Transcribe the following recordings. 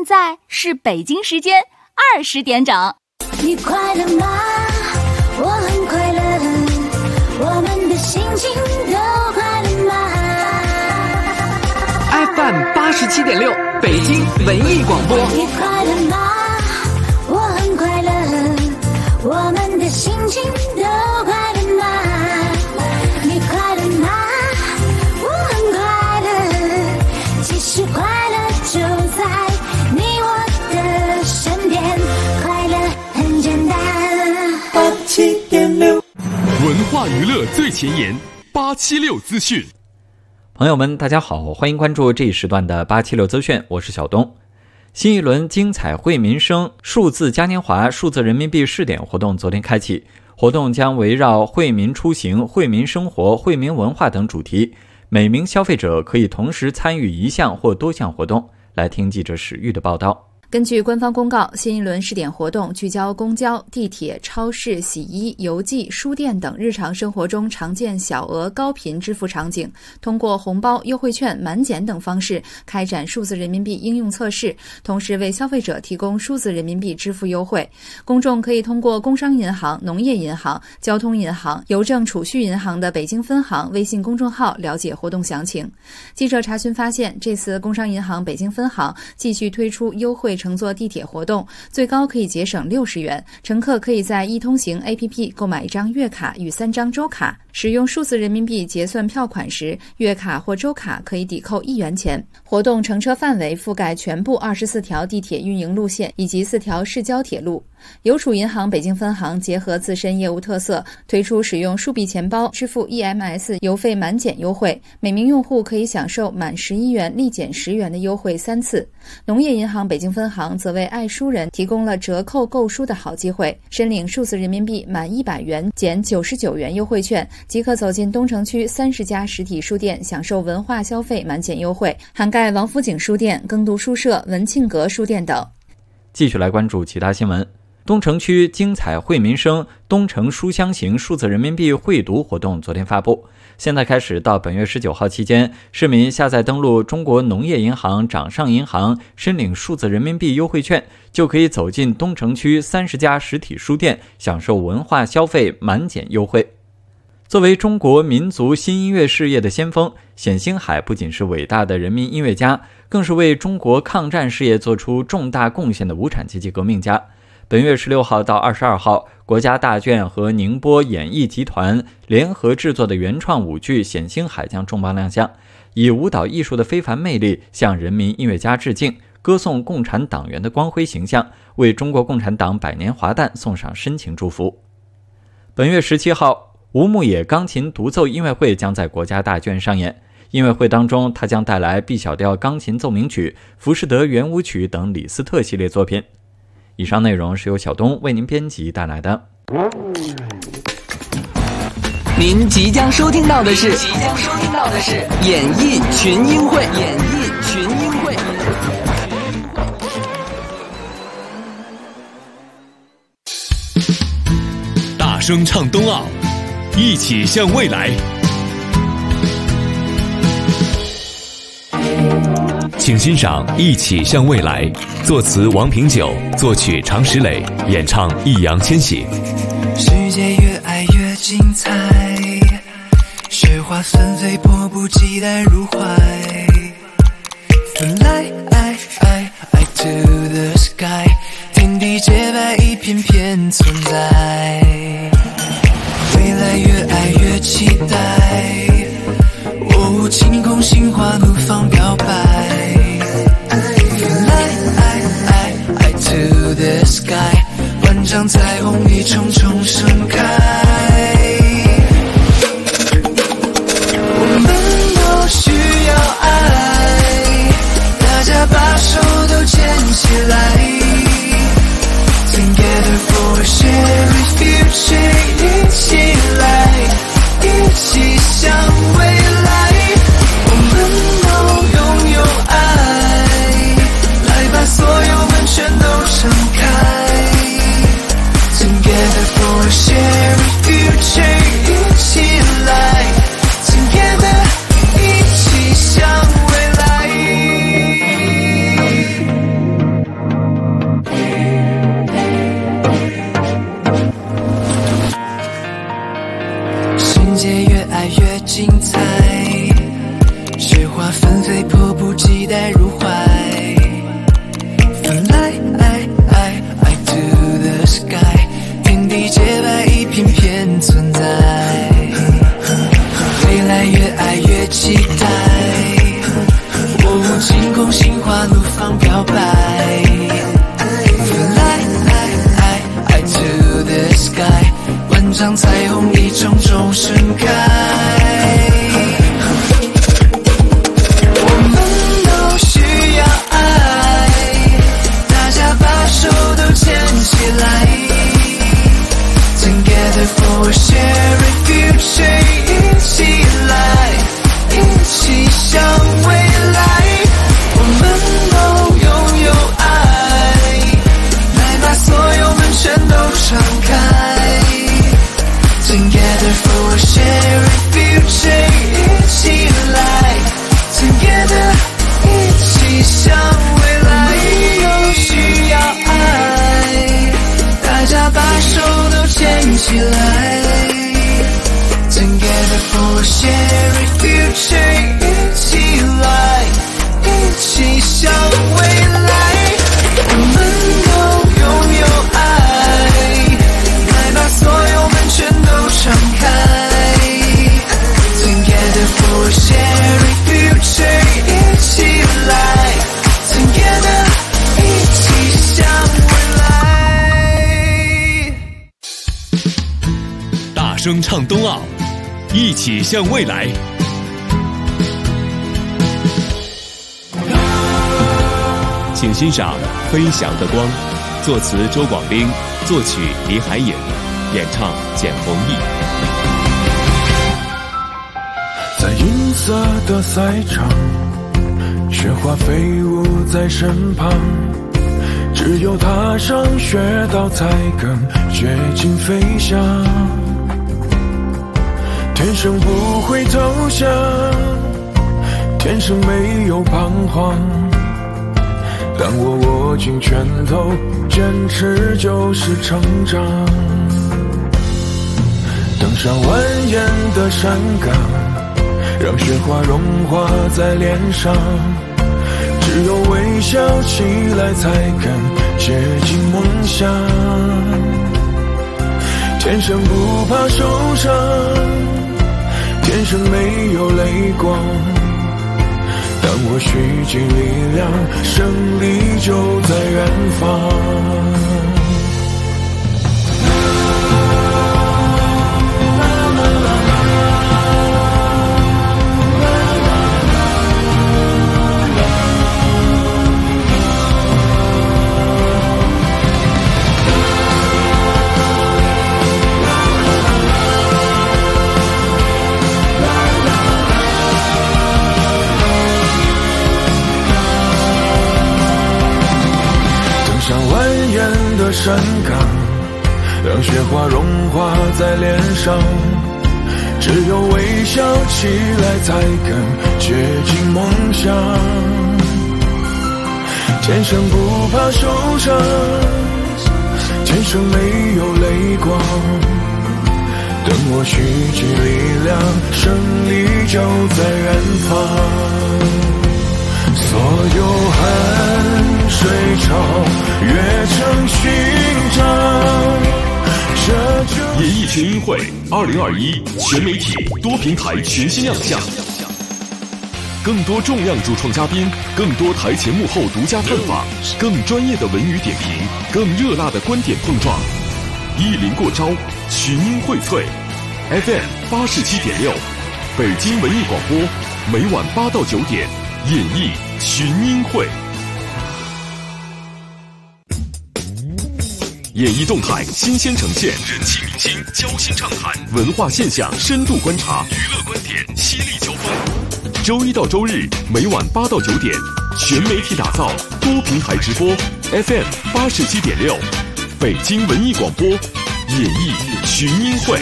现在是北京时间20点整。 你快乐吗？我很快乐，我们的心情都快乐吗？ FM 87.6北京文艺广播。 你快乐吗？我很快乐，我们的心情都快乐吗？你快乐吗？我很快乐，其实快乐就在你我的身边，快乐很简单。87.6 文化娱乐最前沿，876资讯。 朋友们大家好，欢迎关注这一时段的876资讯，我是小东。新一轮精彩惠民生数字嘉年华数字人民币试点活动昨天开启，活动将围绕惠民出行、惠民生活、惠民文化等主题，每名消费者可以同时参与一项或多项活动。来听记者史玉的报道。 根据官方公告，新一轮试点活动聚焦公交、地铁、超市、洗衣、邮寄、书店等日常生活中常见小额高频支付场景，通过红包、优惠券、满减等方式开展数字人民币应用测试，同时为消费者提供数字人民币支付优惠。公众可以通过工商银行、农业银行、交通银行、邮政储蓄银行的北京分行微信公众号了解活动详情。记者查询发现，这次工商银行北京分行继续推出优惠乘坐地铁活动，最高可以节省60元，乘客可以在易通行 APP 购买一张月卡与3张周卡，使用数字人民币结算票款时，月卡或周卡可以抵扣1元钱。活动乘车范围覆盖全部24条地铁运营路线以及4条市郊铁路。邮储银行北京分行结合自身业务特色，推出使用数币钱包支付 EMS 邮费满减优惠，每名用户可以享受满11元立减10元的优惠3次。农业银行北京分行则为爱书人提供了折扣购书的好机会，申领数字人民币满100元减99元优惠券，即可走进东城区30家实体书店享受文化消费满减优惠，涵盖王府井书店、耕读书社、文庆阁书店等。 继续来关注其他新闻。东城区精彩惠民生东城书香行数字人民币汇读活动昨天发布，现在开始到本月19号期间，市民下载登录中国农业银行、掌上银行申领数字人民币优惠券，就可以走进东城区30家实体书店享受文化消费满减优惠。作为中国民族新音乐事业的先锋，冼星海不仅是伟大的人民音乐家，更是为中国抗战事业做出重大贡献的无产阶级革命家。本月16号到22号，国家大剧和宁波演艺集团联合制作的原创舞剧《冼星海》将重磅亮相，以舞蹈艺术的非凡魅力向人民音乐家致敬，歌颂共产党员的光辉形象，为中国共产党100年华诞送上深情祝福。本月17号，吴牧野钢琴独奏音乐会将在国家大剧上演。音乐会当中，他将带来 B 小调钢琴奏鸣曲、浮士德圆舞曲等李斯特系列作品。以上内容是由小东为您编辑带来的。 您即将收听到的是演艺群英会。 大声唱冬奥，一起向未来。请欣赏《一起向未来》，作词王平久，作曲常石磊，演唱易烊千玺。 世界越爱越精彩，雪花纷飞，迫不及待入怀。Fly to the sky， 天地洁白，一片片存在。未来越爱越期待，晴空心花怒放表白。Fly to the sky， 万丈彩虹一重重盛开。我们都需要爱， 方表白。Fly to the sky， 万丈彩虹一重重盛开。我们都需要爱，大家把手都牵起来。Together for a shared future， 一起来，一起向未来。我们都拥有爱，来把所有门全都敞开。Together for a shared future， 一起来 Together， 一起向未来。都需要爱，大家把手都牵起来。Together for a shared future， 一起来，一起向未来。我们都拥有爱，来把所有门全都敞开。Together for a shared future， 一起来 Together， 一起向未来。 大声唱冬奥，一起向未来。请欣赏《飞翔的光》，作词周广兵，作曲李海颖，演唱简弘毅。 在银色的赛场，雪花飞舞在身旁，只有踏上雪道才更接近飞翔。天生不会投降，天生没有彷徨。当我握紧拳头，坚持就是成长。登上蜿蜒的山岗，让雪花融化在脸上。只有微笑起来，才更接近梦想。天生不怕受伤，天生没有泪光。当我蓄积力量，胜利就在远方。山岗，让雪花融化在脸上。只有微笑起来，才更接近梦想。天生不怕受伤，天生没有泪光。等我蓄积力量，胜利就在远方。所有汗水超越成勋章。 演艺全运会2021全媒体多平台全新亮相，更多重量主创嘉宾，更多台前幕后独家探访，更专业的文娱点评，更热辣的观点碰撞。意林过招，群英荟萃。FM 87.6，北京文艺广播，每晚8到9点，演艺群英会。演艺动态新鲜呈现，人气明星交心畅谈，文化现象深度观察，娱乐观点犀利交锋。周一到周日每晚8到9点，全媒体打造，多平台直播。FM 87.6，北京文艺广播，演艺群英会。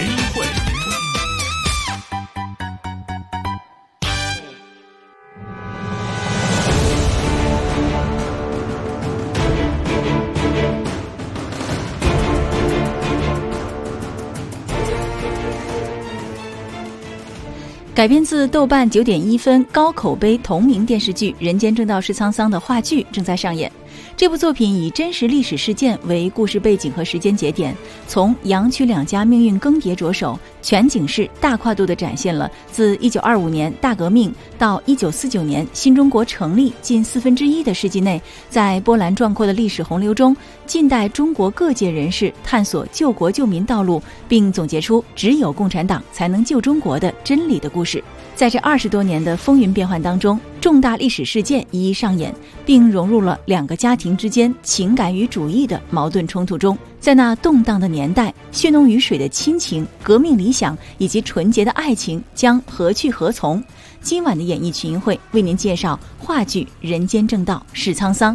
改编自豆瓣9.1分高口碑同名电视剧《人间正道是沧桑》的话剧正在上演。这部作品以真实历史事件为故事背景和时间节点，从阳曲两家命运更迭着手，全景式大跨度地展现了自1925年大革命到1949年新中国成立近1/4的世纪内，在波澜壮阔的历史洪流中，近代中国各界人士探索救国救民道路，并总结出只有共产党才能救中国的真理的故事。在这20多年的风云变幻当中，重大历史事件一一上演，并融入了两个家庭之间情感与主义的矛盾冲突中。在那动荡的年代，血浓于水的亲情、革命理想以及纯洁的爱情将何去何从？今晚的演艺群英会为您介绍话剧《人间正道是沧桑》。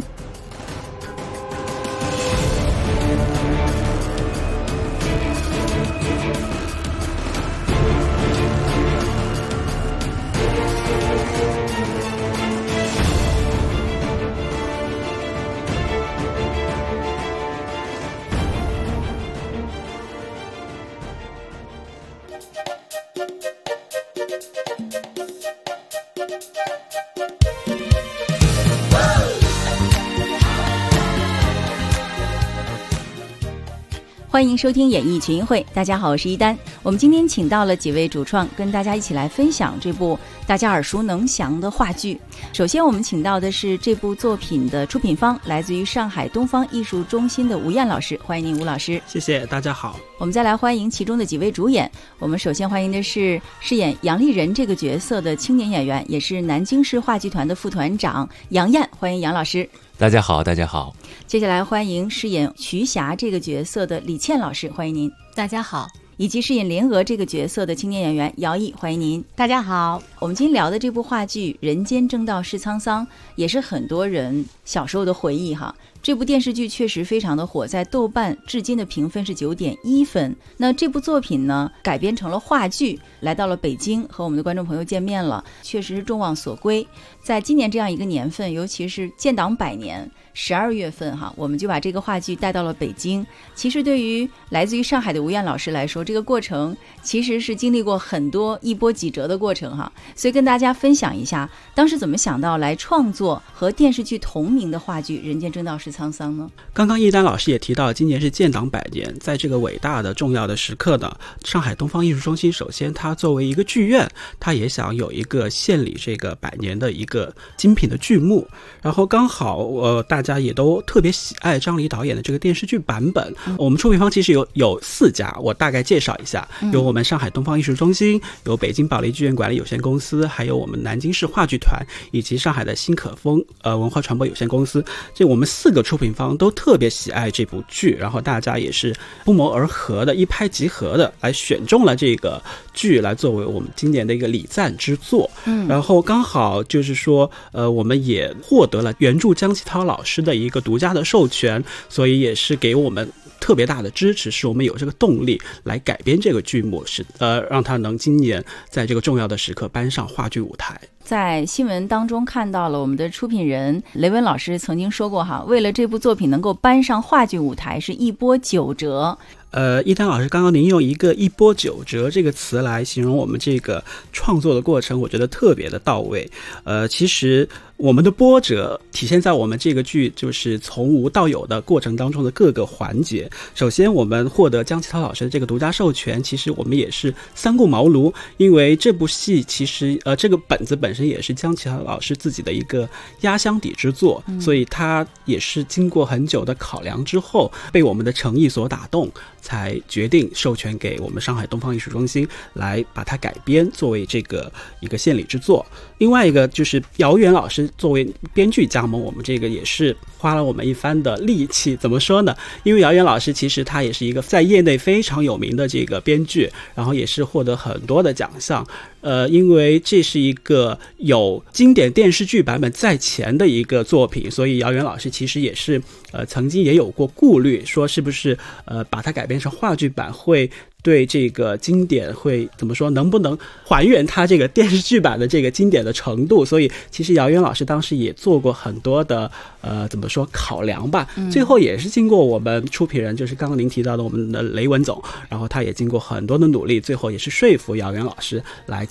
欢迎收听演艺群英会，大家好，我是一丹。我们今天请到了几位主创，跟大家一起来分享这部大家耳熟能详的话剧。首先我们请到的是这部作品的出品方，来自于上海东方艺术中心的吴燕老师，欢迎您吴老师。 谢谢，大家好。 我们再来欢迎其中的几位主演。我们首先欢迎的是饰演杨丽人这个角色的青年演员，也是南京市话剧团的副团长杨燕，欢迎杨老师。 大家好，大家好。 接下来欢迎饰演瞿霞这个角色的李倩老师，欢迎您。 大家好。 以及饰演莲娥这个角色的青年演员姚毅，欢迎您。 大家好。 我们今天聊的这部话剧《人间正道是沧桑》，也是很多人小时候的回忆哈。这部电视剧确实非常的火，在豆瓣至今的评分是9.1分。那这部作品呢，改编成了话剧，来到了北京和我们的观众朋友见面了，确实是众望所归。在今年这样一个年份，尤其是建党100年12月份哈，我们就把这个话剧带到了北京。其实对于来自于上海的吴燕老师来说，这个过程其实是经历过很多一波几折的过程哈，所以跟大家分享一下当时怎么想到来创作和电视剧同名的话剧《人间正道是沧桑》呢？ 刚刚一丹老师也提到，今年是建党100年，在这个伟大的重要的时刻呢，上海东方艺术中心首先它作为一个剧院，它也想有一个献礼这个100年的一个精品的剧目，然后刚好大家也都特别喜爱张黎导演的这个电视剧版本。我们出品方其实有4家，我大概介绍一下，有我们上海东方艺术中心，有北京保利剧院管理有限公司，还有我们南京市话剧团，以及上海的新可风文化传播有限公司。这我们4个出品方都特别喜爱这部剧，然后大家也是不谋而合的，一拍即合的来选中了这个剧来作为我们今年的一个礼赞之作。然后刚好就是说我们也获得了原著江其涛老师的一个独家的授权，所以也是给我们特别大的支持，使我们有这个动力来改编这个剧目，让它能今年在这个重要的时刻搬上话剧舞台。 在新闻当中看到了我们的出品人雷文老师曾经说过哈，为了这部作品能够搬上话剧舞台，是一波9折。 一丹老师刚刚您用一波9折这个词来形容我们这个创作的过程，我觉得特别的到位。其实我们的波折体现在我们这个剧就是从无到有的过程当中的各个环节。首先我们获得江其涛老师的这个独家授权，其实我们也是3顾茅庐，因为这部戏其实这个本子本身也是江其涛老师自己的一个压箱底之作，所以他也是经过很久的考量之后，被我们的诚意所打动，才决定授权给我们上海东方艺术中心来把它改编作为这个一个献礼之作。另外一个就是姚元老师作为编剧加盟我们这个，也是花了我们一番的力气。怎么说呢？因为姚元老师其实他也是一个在业内非常有名的这个编剧，然后也是获得很多的奖项。因为这是一个有经典电视剧版本在前的一个作品，所以姚元老师其实也是曾经也有过顾虑，说是不是把它改编成话剧版会对这个经典会怎么说，能不能还原它这个电视剧版的这个经典的程度。所以其实姚元老师当时也做过很多的怎么说考量吧。最后也是经过我们出品人，就是刚刚您提到的我们的雷文总，然后他也经过很多的努力，最后也是说服姚元老师来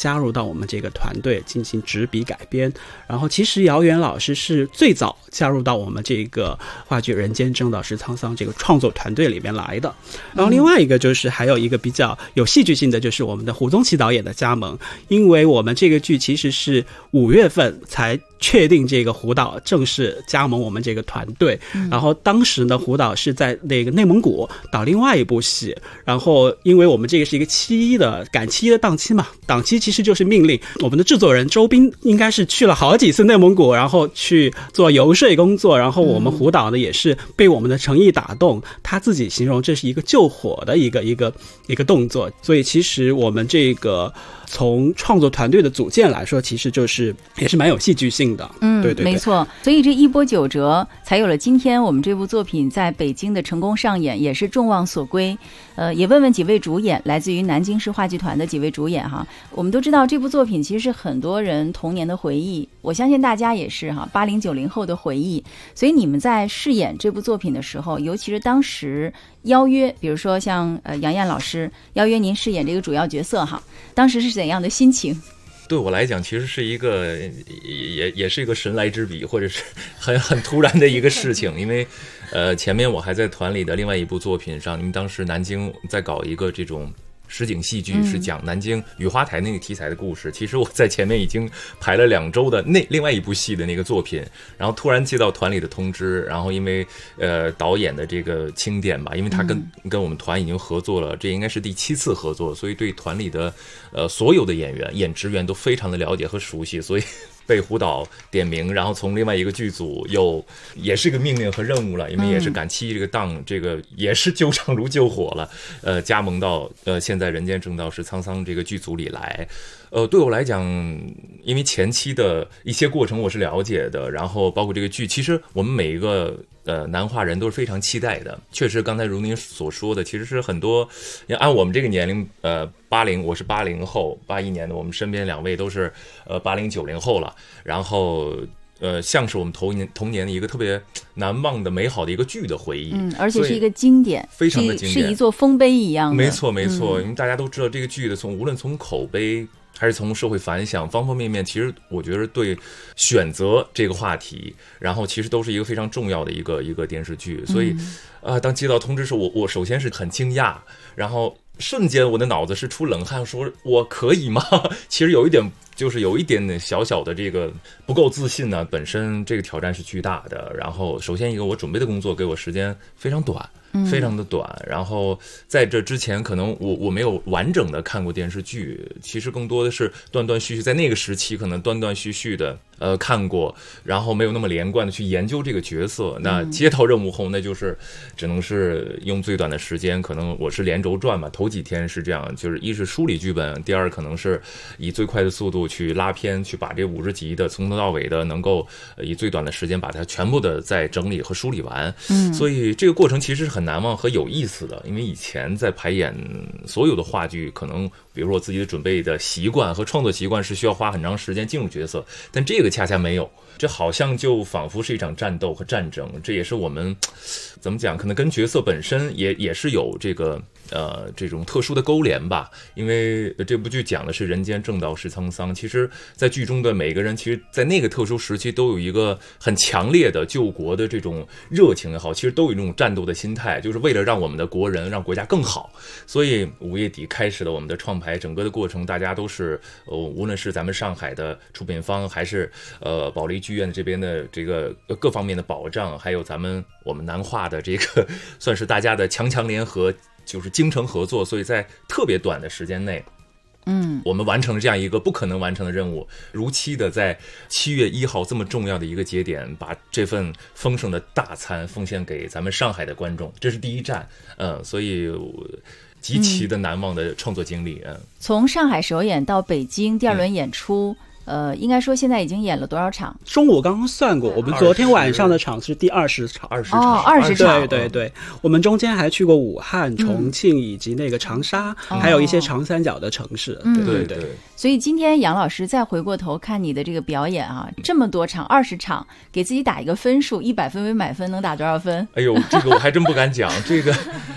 加入到我们这个团队进行执笔改编。然后其实姚元老师是最早加入到我们这个话剧《人间正道是沧桑》这个创作团队里面来的。然后另外一个就是还有一个比较有戏剧性的，就是我们的胡宗奇导演的加盟。因为我们这个剧其实是5月份才确定这个胡导正式加盟我们这个团队，然后当时呢，胡导是在那个内蒙古导另外一部戏，然后因为我们这个是一个赶七一的档期嘛，档期其实就是命令我们的制作人周斌应该是去了好几次内蒙古，然后去做游说工作，然后我们胡导呢也是被我们的诚意打动，他自己形容这是一个救火的一个动作，所以其实我们这个从创作团队的组建来说，其实就是也是蛮有戏剧性的。对， 没错。所以这一波九折，才有了今天我们这部作品在北京的成功上演，也是众望所归。也问问几位主演，来自于南京市话剧团的几位主演哈。我们都知道这部作品其实是很多人童年的回忆，我相信大家也是哈，80、90后的回忆。所以你们在饰演这部作品的时候，尤其是当时邀约，比如说像杨艳老师邀约您饰演这个主要角色哈，当时是怎样的心情？ 对我来讲，其实是一个也是一个神来之笔，或者是很突然的一个事情。因为前面我还在团里的另外一部作品上，因为当时南京在搞一个这种实景戏剧，是讲南京雨花台那个题材的故事。其实我在前面已经排了2周的另外一部戏的那个作品，然后突然接到团里的通知，然后因为导演的这个钦点吧，因为他跟我们团已经合作了，这应该是第7次合作，所以对团里的所有的演职员都非常的了解和熟悉，所以被胡导点名，然后从另外一个剧组也是个命令和任务了，因为也是赶期这个档，这个也是救场如救火了，加盟到现在人间正道是沧桑这个剧组里来。对我来讲，因为前期的一些过程我是了解的，然后包括这个剧，其实我们每一个南化人都是非常期待的。确实刚才如您所说的，其实是很多按我们这个年龄，80，我是80后，81年的，我们身边2位都是80、90后了，然后像是我们童年的一个特别难忘的美好的一个剧的回忆， 而且是一个经典， 非常的经典， 是一座丰碑一样的。 没错，因为大家都知道这个剧的无论从口碑还是从社会反响方方面面，其实我觉得对选择这个话题，然后其实都是一个非常重要的一个电视剧。所以当接到通知时，我首先是很惊讶，然后瞬间我的脑子是出冷汗，说我可以吗？其实有一点小小的这个不够自信呢。本身这个挑战是巨大的，然后首先一个我准备的工作给我时间非常短，非常的短，然后在这之前可能我没有完整的看过电视剧，其实更多的是断断续续，在那个时期可能断断续续的看过，然后没有那么连贯的去研究这个角色。那接到任务后，那就是只能是用最短的时间，可能我是连轴转嘛，头几天是这样，就是一是梳理剧本，第二可能是以最快的速度去拉片，去把这50集的从头到尾的能够以最短的时间把它全部的再整理和梳理完。所以这个过程其实是很难忘和有意思的。因为以前在排演所有的话剧，可能比如说我自己的准备的习惯和创作习惯是需要花很长时间进入角色，但这个恰恰没有，这好像就仿佛是一场战斗和战争。这也是我们怎么讲，可能跟角色本身也是有这种特殊的勾连吧。因为这部剧讲的是人间正道是沧桑，其实在剧中的每个人，其实在那个特殊时期都有一个很强烈的救国的这种热情也好，其实都有一种战斗的心态，就是为了让我们的国人让国家更好。所以5月底开始了我们的创排，整个的过程大家都是无论是咱们上海的出品方，还是保利剧院这边的这个各方面的保障，还有我们南化的这个算是大家的强联合，就是精诚合作，所以在特别短的时间内，我们完成了这样一个不可能完成的任务，如期的在7月1号这么重要的一个节点，把这份丰盛的大餐奉献给咱们上海的观众，这是第一站。所以极其的难忘的创作经历。 从上海首演到北京第2轮演出，应该说现在已经演了多少场？ 中午刚刚算过，我们昨天晚上的场是第20场。 20场。 对，我们中间还去过武汉、重庆以及那个长沙，还有一些长三角的城市。对。 所以今天杨老师再回过头看你的这个表演啊，这么多场，20场，给自己打一个分数，100分为满分能打多少分？ 哎呦，这个我还真不敢讲。这个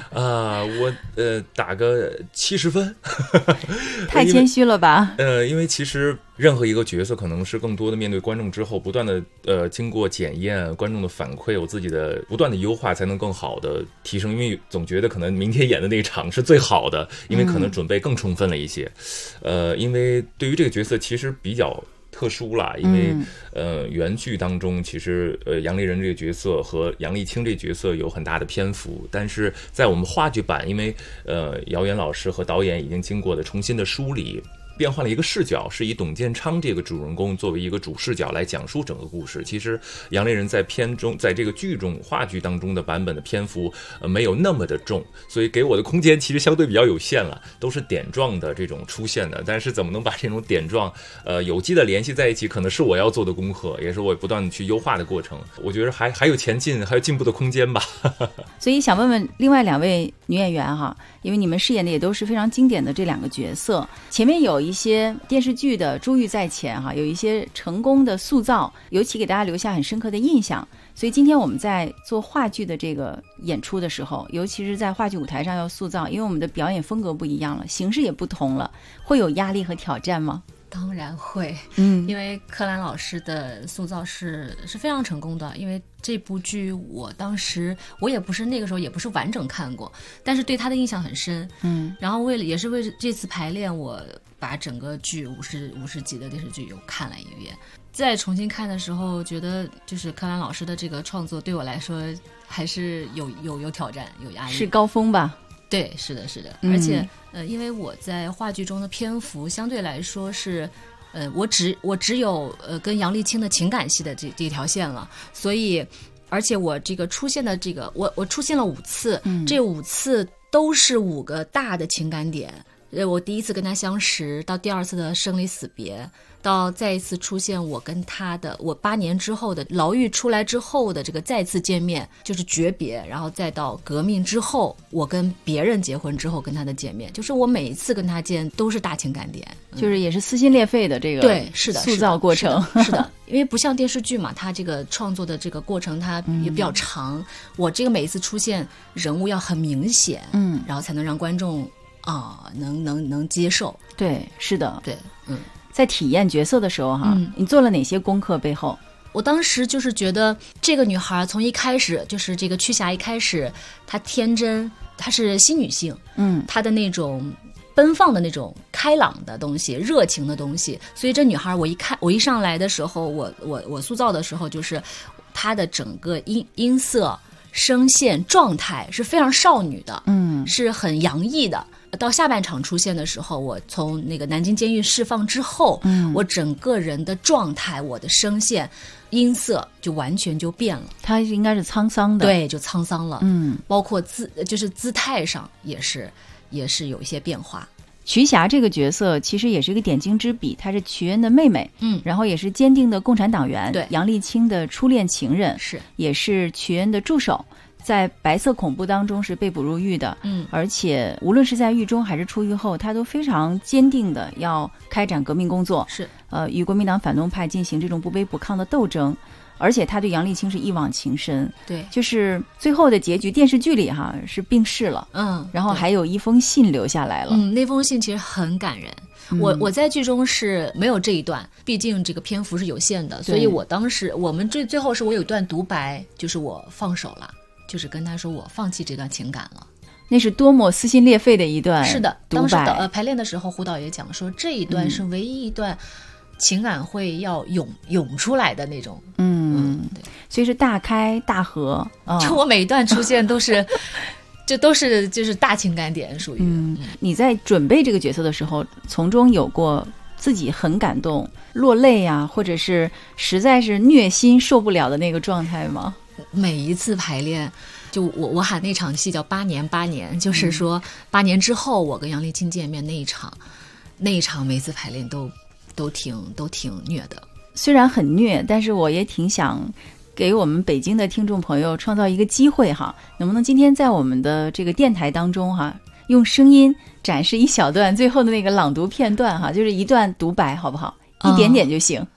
我打个70分， 太谦虚了吧？ 因为其实任何一个角色可能是更多的面对观众之后，不断的经过检验，观众的反馈，我自己的不断的优化，才能更好的提升。因为总觉得可能明天演的那一场是最好的，因为可能准备更充分了一些。因为对于这个角色其实比较特殊啦，因为原剧当中其实杨丽人这个角色和杨丽青这个角色有很大的篇幅，但是在我们话剧版，因为姚元老师和导演已经经过了重新的梳理，变换了一个视角，是以董建昌这个主人公作为一个主视角来讲述整个故事。其实杨丽人在这个剧中话剧当中的版本的篇幅没有那么的重，所以给我的空间其实相对比较有限了，都是点状的这种出现的。但是怎么能把这种点状有机的联系在一起，可能是我要做的功课，也是我不断的去优化的过程。我觉得还有前进，还有进步的空间吧。 所以想问问另外2位女演员哈，因为你们饰演的也都是非常经典的这2个角色，前面有一些电视剧的珠玉在前哈，有一些成功的塑造，尤其给大家留下很深刻的印象。所以今天我们在做话剧的这个演出的时候，尤其是在话剧舞台上要塑造，因为我们的表演风格不一样了，形式也不同了，会有压力和挑战吗？ 当然会，因为柯蓝老师的塑造是非常成功的。因为这部剧我当时我也不是那个时候也不是完整看过，但是对他的印象很深。然后也是为这次排练，我把整个剧50集的电视剧又看了一遍。再重新看的时候，觉得就是柯蓝老师的这个创作对我来说还是有挑战，有压力， 是高峰吧？ 对，是的，而且因为我在话剧中的篇幅相对来说是，我只有跟杨丽青的情感戏的这条线了，所以而且我这个出现的这个我出现了5次，这5次都是5个大的情感点。我第一次跟他相识，到第2次的生离死别，到再一次出现我跟他的我8年之后的牢狱出来之后的这个再次见面，就是诀别，然后再到革命之后我跟别人结婚之后跟他的见面，就是我每一次跟他见都是大情感点， 就是也是撕心裂肺的这个对是的塑造过程。 是的，因为不像电视剧嘛，它这个创作的这个过程它也比较长，我这个每一次出现人物要很明显，然后才能让观众能接受。 对，是的， 对， 在体验角色的时候哈，你做了哪些功课？背后， 我当时就是觉得这个女孩从一开始就是这个曲霞一开始，她天真，她是新女性，她的那种奔放的那种开朗的东西，热情的东西，所以这女孩我一上来的时候，我塑造的时候，就是她的整个音色、声线、状态是非常少女的，是很洋溢的。到下半场出现的时候，我从那个南京监狱释放之后，我整个人的状态、我的声线、音色就完全就变了。 它应该是沧桑的， 对，就沧桑了。包括就是姿态上也是有一些变化。 瞿霞这个角色其实也是一个点睛之笔，她是瞿恩的妹妹，然后也是坚定的共产党员， 对， 杨丽青的初恋情人， 是， 也是瞿恩的助手。在白色恐怖当中是被捕入狱的，而且无论是在狱中还是出狱后，他都非常坚定的要开展革命工作， 是与国民党反动派进行这种不卑不亢的斗争，而且他对杨丽青是一往情深， 对， 就是最后的结局，电视剧里哈是病逝了，然后还有一封信留下来了， 那封信其实很感人。我在剧中是没有这一段，毕竟这个篇幅是有限的，所以我当时我们最后是我有一段独白，就是我放手了。就是跟他说我放弃这段情感了， 那是多么撕心裂肺的一段。 是的，当时排练的时候，胡导也讲说这一段是唯一一段情感会要涌出来的那种。 对，所以是大开大合。 就我每一段出现都是，这都是就是大情感点，属于。 你在准备这个角色的时候，从中有过自己很感动、落泪啊，或者是实在是虐心受不了的那个状态吗？ 每一次排练，就我喊那场戏叫8年，就是说8年之后我跟杨丽青见面那一场每一次排练都挺虐的。 虽然很虐，但是我也挺想给我们北京的听众朋友创造一个机会哈，能不能今天在我们的这个电台当中哈，用声音展示一小段最后的那个朗读片段哈，就是一段独白好不好？一点点就行。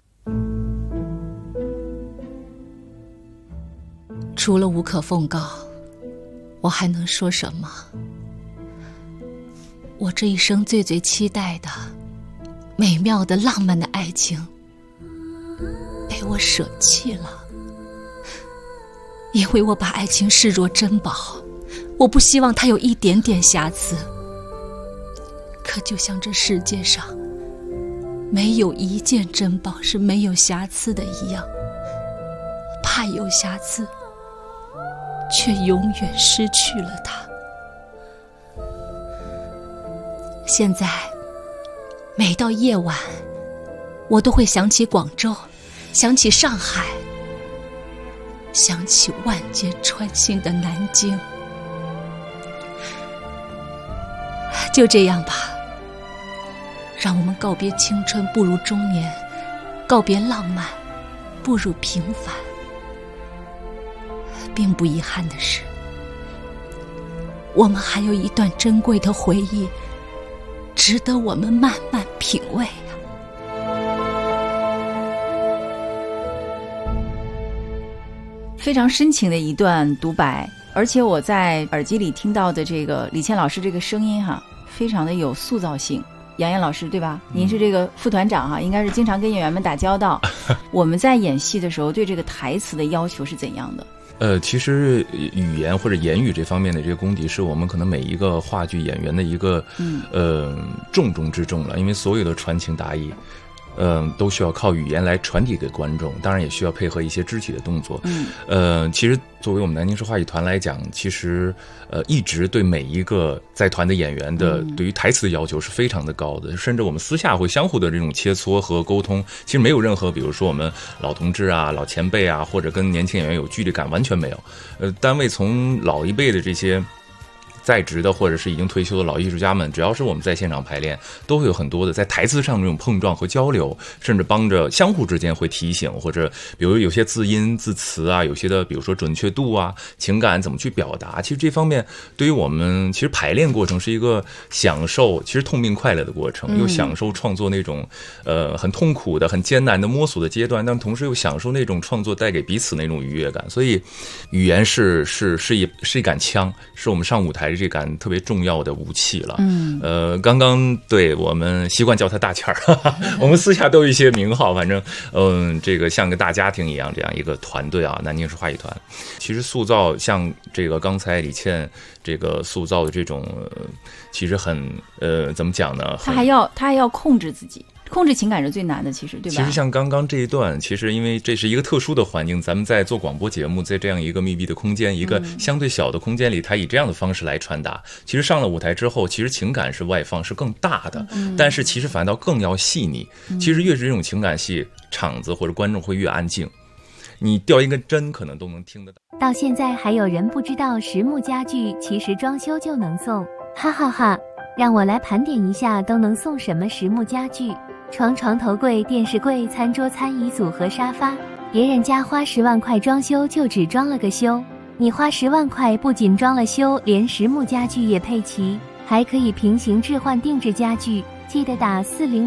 除了无可奉告， 我还能说什么？我这一生最最期待的美妙的浪漫的爱情被我舍弃了，因为我把爱情视若珍宝，我不希望它有一点点瑕疵。可就像这世界上没有一件珍宝是没有瑕疵的一样，怕有瑕疵却永远失去了它。现在每到夜晚，我都会想起广州，想起上海，想起万箭穿心的南京。就这样吧，让我们告别青春，步入中年，告别浪漫，步入平凡。并不遗憾的是，我们还有一段珍贵的回忆，值得我们慢慢品味啊。 非常深情的一段独白，而且我在耳机里听到的这个李倩老师这个声音非常的有塑造性。杨艳老师对吧？您是这个副团长应该是经常跟演员们打交道。我们在演戏的时候对这个台词的要求是怎样的？ 其实语言或者言语这方面的这个功底是我们可能每一个话剧演员的一个重中之重了，因为所有的传情达意都需要靠语言来传递给观众，当然也需要配合一些肢体的动作。其实作为我们南京市话剧团来讲，其实一直对每一个在团的演员的对于台词的要求是非常的高的，甚至我们私下会相互的这种切磋和沟通，其实没有任何比如说我们老同志啊、老前辈啊，或者跟年轻演员有距离感，完全没有。单位从老一辈的这些在职的或者是已经退休的老艺术家们，只要是我们在现场排练，都会有很多的在台词上的这种碰撞和交流，甚至帮着相互之间会提醒，或者比如有些字音字词啊，有些的比如说准确度啊、情感怎么去表达，其实这方面对于我们其实排练过程是一个享受，其实痛并快乐的过程，又享受创作那种很痛苦的、很艰难的摸索的阶段，但同时又享受那种创作带给彼此那种愉悦感。所以语言是一杆枪，是我们上舞台这杆特别重要的武器了。刚刚对我们习惯叫他大钱儿，我们私下都有一些名号，反正这个像个大家庭一样，这样一个团队啊，南京市话剧团。其实塑造像这个刚才李倩这个塑造的这种，其实很怎么讲呢？ 他还要控制自己。控制情感是最难的，其实对吧？ 其实像刚刚这一段，其实因为这是一个特殊的环境，咱们在做广播节目，在这样一个密闭的空间，一个相对小的空间里，它以这样的方式来传达。其实上了舞台之后，其实情感是外放，是更大的，但是其实反倒更要细腻。其实越是这种情感戏，场子或者观众会越安静，你掉一根针可能都能听得到。 到现在还有人不知道实木家具其实装修就能送，哈哈哈！让我来盘点一下都能送什么实木家具。床、床头柜、电视柜、餐桌、餐椅组和沙发，别人家花10万块装修就只装了个修，你花10万块不仅装了修，连实木家具也配齐，还可以平行置换定制家具。记得打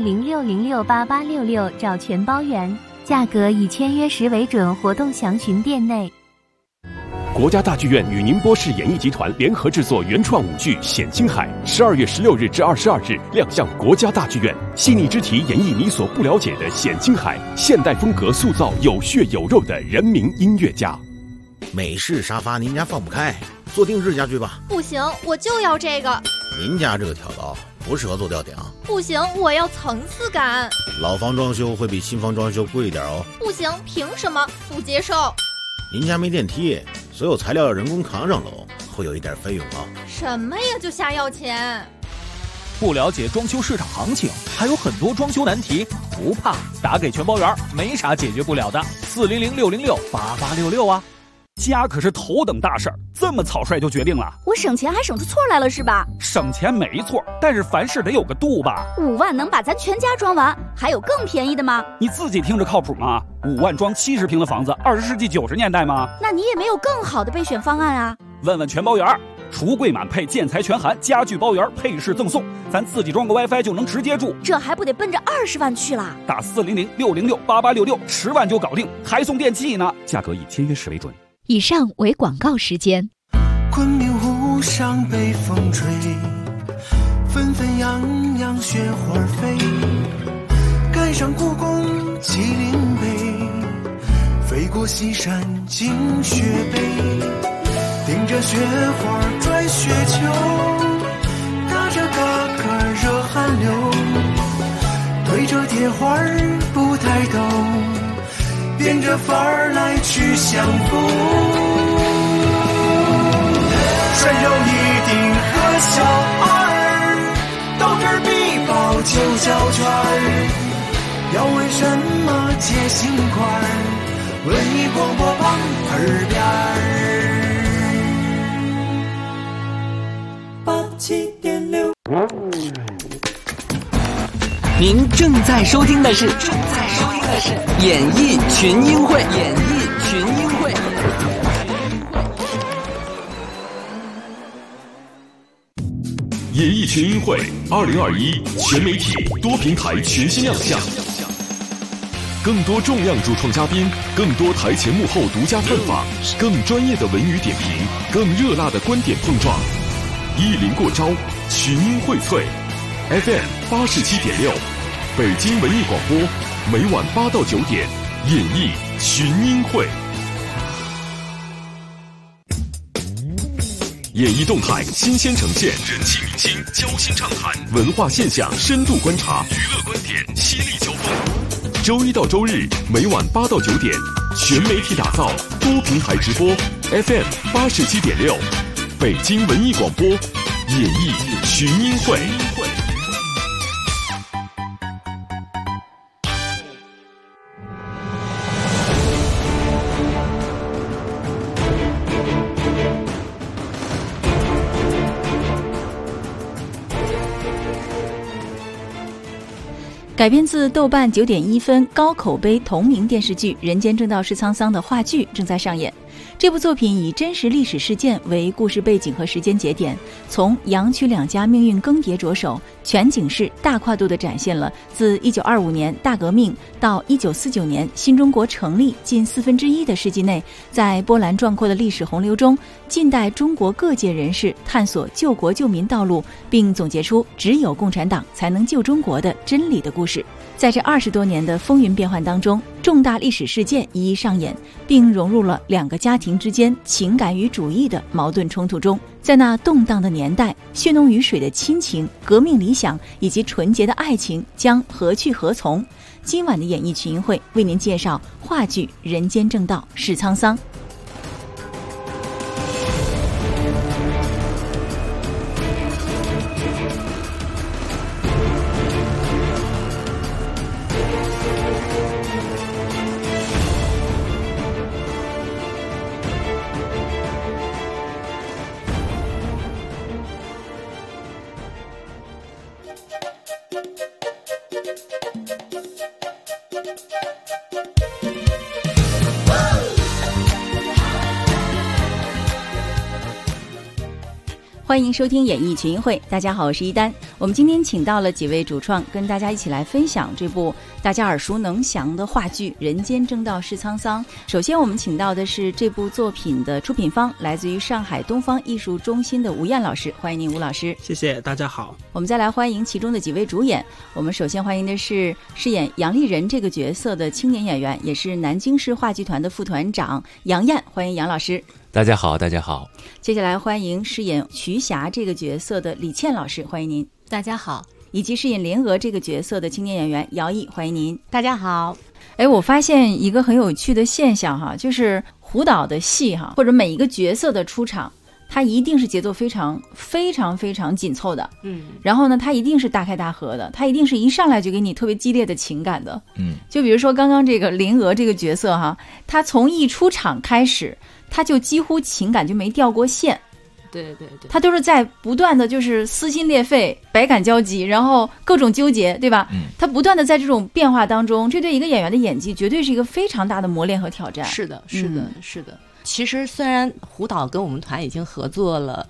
4006068866找全包圆，价格以签约时为准，活动详询店内。 国家大剧院与宁波市演艺集团联合制作原创舞剧《显青海》，12月16日至22日亮相国家大剧院，细腻之题演绎你所不了解的显青海，现代风格塑造有血有肉的人民音乐家。 美式沙发您家放不开，做定制家具吧。 不行，我就要这个。 您家这个挑高不适合做吊顶。 不行，我要层次感。 老房装修会比新房装修贵一点哦。 不行，凭什么？不接受。 您家没电梯，所有材料要人工扛上楼，会有一点费用啊。 什么呀，就瞎要钱？ 不了解装修市场行情，还有很多装修难题，不怕，打给全包圆，没啥解决不了的。400-606-8866啊！ 家可是头等大事儿，这么草率就决定了？ 我省钱还省出错来了是吧？ 省钱没错，但是凡事得有个度吧。 5万能把咱全家装完，还有更便宜的吗？ 你自己听着靠谱吗？5万装70平的房子，20世纪90年代吗？ 那你也没有更好的备选方案啊？ 问问全包圆，橱柜满配，建材全含，家具包圆，配饰赠送，咱自己装个 WiFi 就能直接住， 这还不得奔着20万去了？ 打400-606-8866，10万就搞定，还送电器呢，价格以签约时为准。 以上为广告时间。 昆明湖上被风吹，纷纷扬扬雪花飞，赶上故宫麒麟碑，飞过西山惊雪碑，顶着雪花拽雪球，打着嘎嘎热汗流，推着铁环不抬头，变着法儿来去相逢。涮肉一丁和小二，豆汁米包就叫圈儿，要问什么接心块儿，问你广播旁耳边儿。87.6。 您正在收听的是演艺群英会。 演艺群英会2021全媒体多平台全新亮相，更多重量主创嘉宾，更多台前幕后独家探访，更专业的文语点评，更热辣的观点碰撞，一临过招，群英荟萃。FM 87.6，北京文艺广播，每晚8到9点，演艺群英会。演艺动态新鲜呈现，人气明星交心畅谈，文化现象深度观察，娱乐观点犀利交锋。周一到周日每晚8到9点，全媒体打造，多平台直播。FM 87.6，北京文艺广播，演艺群英会。 改编自豆瓣9.1分高口碑同名电视剧《人间正道是沧桑》的话剧正在上演。这部作品以真实历史事件为故事背景和时间节点，从阳曲两家命运更迭着手，全景式大跨度地展现了自1925年大革命到1949年新中国成立近1/4的世纪内，在波澜壮阔的历史洪流中，近代中国各界人士探索救国救民道路，并总结出只有共产党才能救中国的真理的故事。在这20多年的风云变幻当中，重大历史事件一一上演，并融入了两个家庭之间情感与主义的矛盾冲突中。在那动荡的年代，血浓于水的亲情、革命理想以及纯洁的爱情将何去何从？今晚的演艺群英会为您介绍话剧《人间正道是沧桑》。欢迎收听演艺群英会，大家好，我是一丹。我们今天请到了几位主创，跟大家一起来分享这部大家耳熟能详的话剧《人间正道是沧桑》。首先我们请到的是这部作品的出品方，来自于上海东方艺术中心的吴燕老师，欢迎您吴老师。 谢谢，大家好。 我们再来欢迎其中的几位主演。我们首先欢迎的是饰演杨丽人这个角色的青年演员，也是南京市话剧团的副团长杨燕，欢迎杨老师。 大家好，大家好。 接下来欢迎饰演瞿霞这个角色的李倩老师，欢迎您。 大家好。 以及饰演莲娥这个角色的青年演员姚毅，欢迎您。 大家好。 我发现一个很有趣的现象哈，就是胡导的戏哈，或者每一个角色的出场，它一定是节奏非常紧凑的，然后呢，它一定是大开大合的，它一定是一上来就给你特别激烈的情感的，就比如说刚刚这个莲娥这个角色哈，他从一出场开始，他就几乎情感就没掉过线。 对， 他都是在不断的就是撕心裂肺、百感交集，然后各种纠结，对吧？他不断的在这种变化当中，这对一个演员的演技绝对是一个非常大的磨练和挑战。 是的。其实虽然胡导跟我们团已经合作了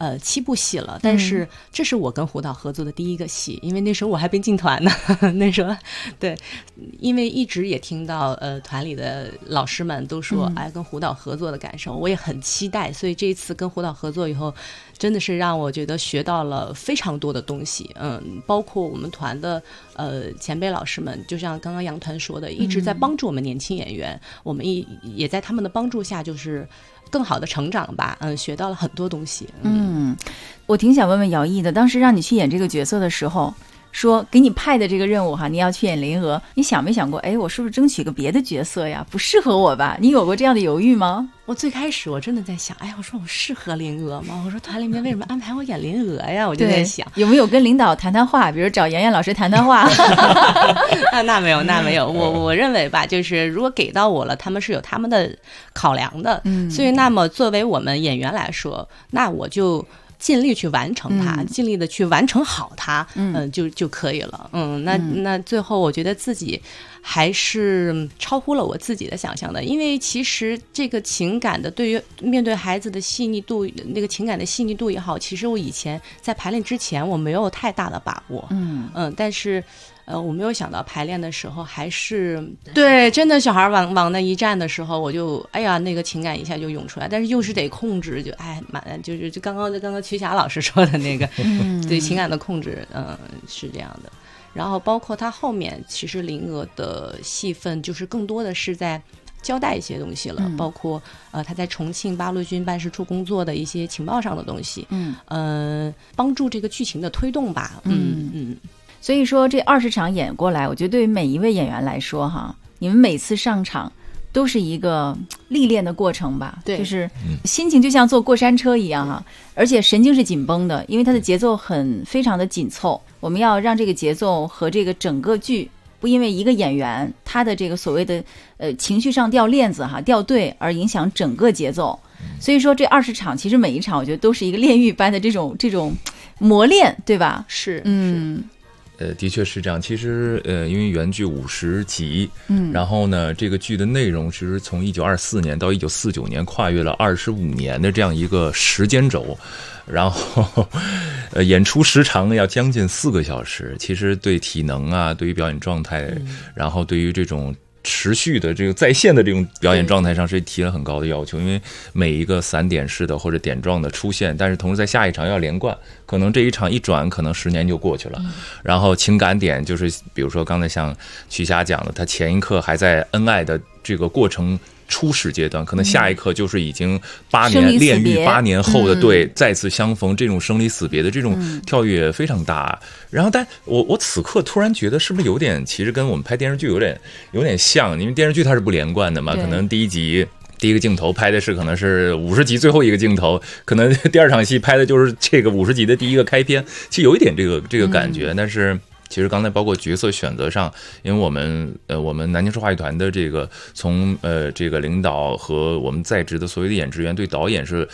7部戏了，但是这是我跟胡导合作的第一个戏，因为那时候我还没进团呢。那时候对，因为一直也听到团里的老师们都说，哎，跟胡导合作的感受，我也很期待。所以这一次跟胡导合作以后，真的是让我觉得学到了非常多的东西。包括我们团的前辈老师们，就像刚刚杨团说的，一直在帮助我们年轻演员，我们也在他们的帮助下，就是更好的成长吧。学到了很多东西。 我挺想问问姚毅的，当时让你去演这个角色的时候，说给你派的这个任务哈，你要去演林娥，你想没想过，哎，我是不是争取个别的角色呀？不适合我吧？你有过这样的犹豫吗？ 我最开始我真的在想，哎，我说我适合林娥吗？我说团里面为什么安排我演林娥呀？我就在想， 有没有跟领导谈谈话，比如找妍妍老师谈谈话？ 那没有，我认为吧，就是如果给到我了，他们是有他们的考量的，所以那么作为我们演员来说，那我就尽力去完成它，尽力的去完成好它，就可以了。那最后我觉得自己还是超乎了我自己的想象的，因为其实这个情感的对于面对孩子的细腻度，那个情感的细腻度也好，其实我以前在排练之前我没有太大的把握，但是我没有想到排练的时候还是对，真的小孩往那一站的时候，我就哎呀，那个情感一下就涌出来，但是又是得控制，就就刚刚瞿霞老师说的那个，对情感的控制，是这样的。然后包括他后面，其实林娥的戏份就是更多的是在交代一些东西了，包括他在重庆八路军办事处工作的一些情报上的东西，帮助这个剧情的推动吧， 所以说这20场演过来，我觉得对于每一位演员来说哈，你们每次上场都是一个历练的过程吧，对，就是心情就像坐过山车一样哈，而且神经是紧绷的，因为它的节奏非常的紧凑，我们要让这个节奏和这个整个剧不因为一个演员他的这个所谓的情绪上掉链子哈，掉队而影响整个节奏。所以说这20场其实每一场我觉得都是一个炼狱般的这种磨练，对吧？ 是， 的确是这样。其实因为原剧50集，然后呢，这个剧的内容其实从1924年到1949年，跨越了25年的这样一个时间轴，然后演出时长要将近4个小时。其实对体能啊，对于表演状态，然后对于这种持续的这个在线的这种表演状态上是提了很高的要求，因为每一个散点式的或者点状的出现，但是同时在下一场要连贯，可能这一场一转可能10年就过去了。然后情感点就是比如说刚才像瞿霞讲的，他前一刻还在恩爱的这个过程初始阶段，可能下一刻就是已经8年炼狱8年后的对再次相逢，这种生离死别的这种跳跃非常大。然后但我此刻突然觉得是不是有点其实跟我们拍电视剧有点像，因为电视剧它是不连贯的嘛，可能第一集第一个镜头拍的是可能是50集最后一个镜头，可能第2场戏拍的就是这个50集的第一个开篇，其实有一点这个感觉。但是其实刚才包括角色选择上，因为我们南京市话剧团的这个从这个领导和我们在职的所有的演职员对导演是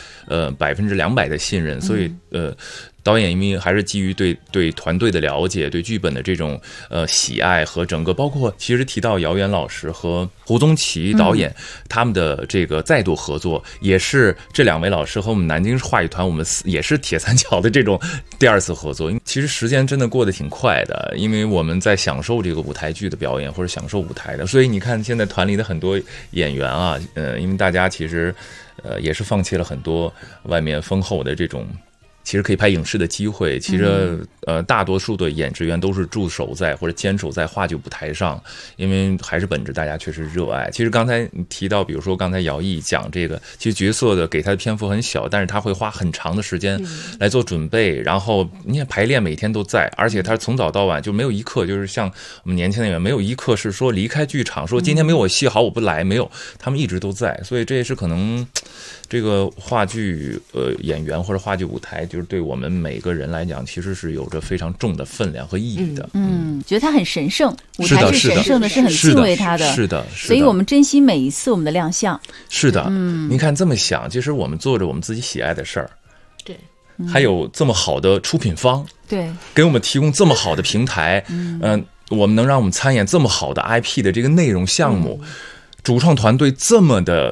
200%的信任，所以导演因为还是基于对团队的了解，对剧本的这种喜爱和整个包括其实提到姚元老师和胡宗奇导演他们的这个再度合作，也是这2位老师和我们南京市话剧团我们也是铁三角的这种第2次合作。其实时间真的过得挺快的，因为我们在享受这个舞台剧的表演或者享受舞台的，所以你看现在团里的很多演员啊，因为大家其实也是放弃了很多外面丰厚的这种其实可以拍影视的机会，其实大多数的演职员都是驻守在或者坚守在话剧舞台上，因为还是本着大家确实热爱。其实刚才你提到，比如说刚才姚毅讲这个，其实角色的给他的篇幅很小，但是他会花很长的时间来做准备，然后你看排练每天都在，而且他从早到晚就没有一刻，就是像我们年轻的演员没有一刻是说离开剧场说今天没有我戏好我不来，没有，他们一直都在。所以这也是可能这个话剧演员或者话剧舞台，就是对我们每个人来讲其实是有着非常重的分量和意义的。 觉得它很神圣，舞台是神圣的，是很敬畏它的。 是的， 所以我们珍惜每一次我们的亮相。 是的，你看这么想，其实我们做着我们自己喜爱的事儿， 对， 还有这么好的出品方， 对， 给我们提供这么好的平台，我们能让我们参演这么好的 IP 的这个内容项目，主创团队这么的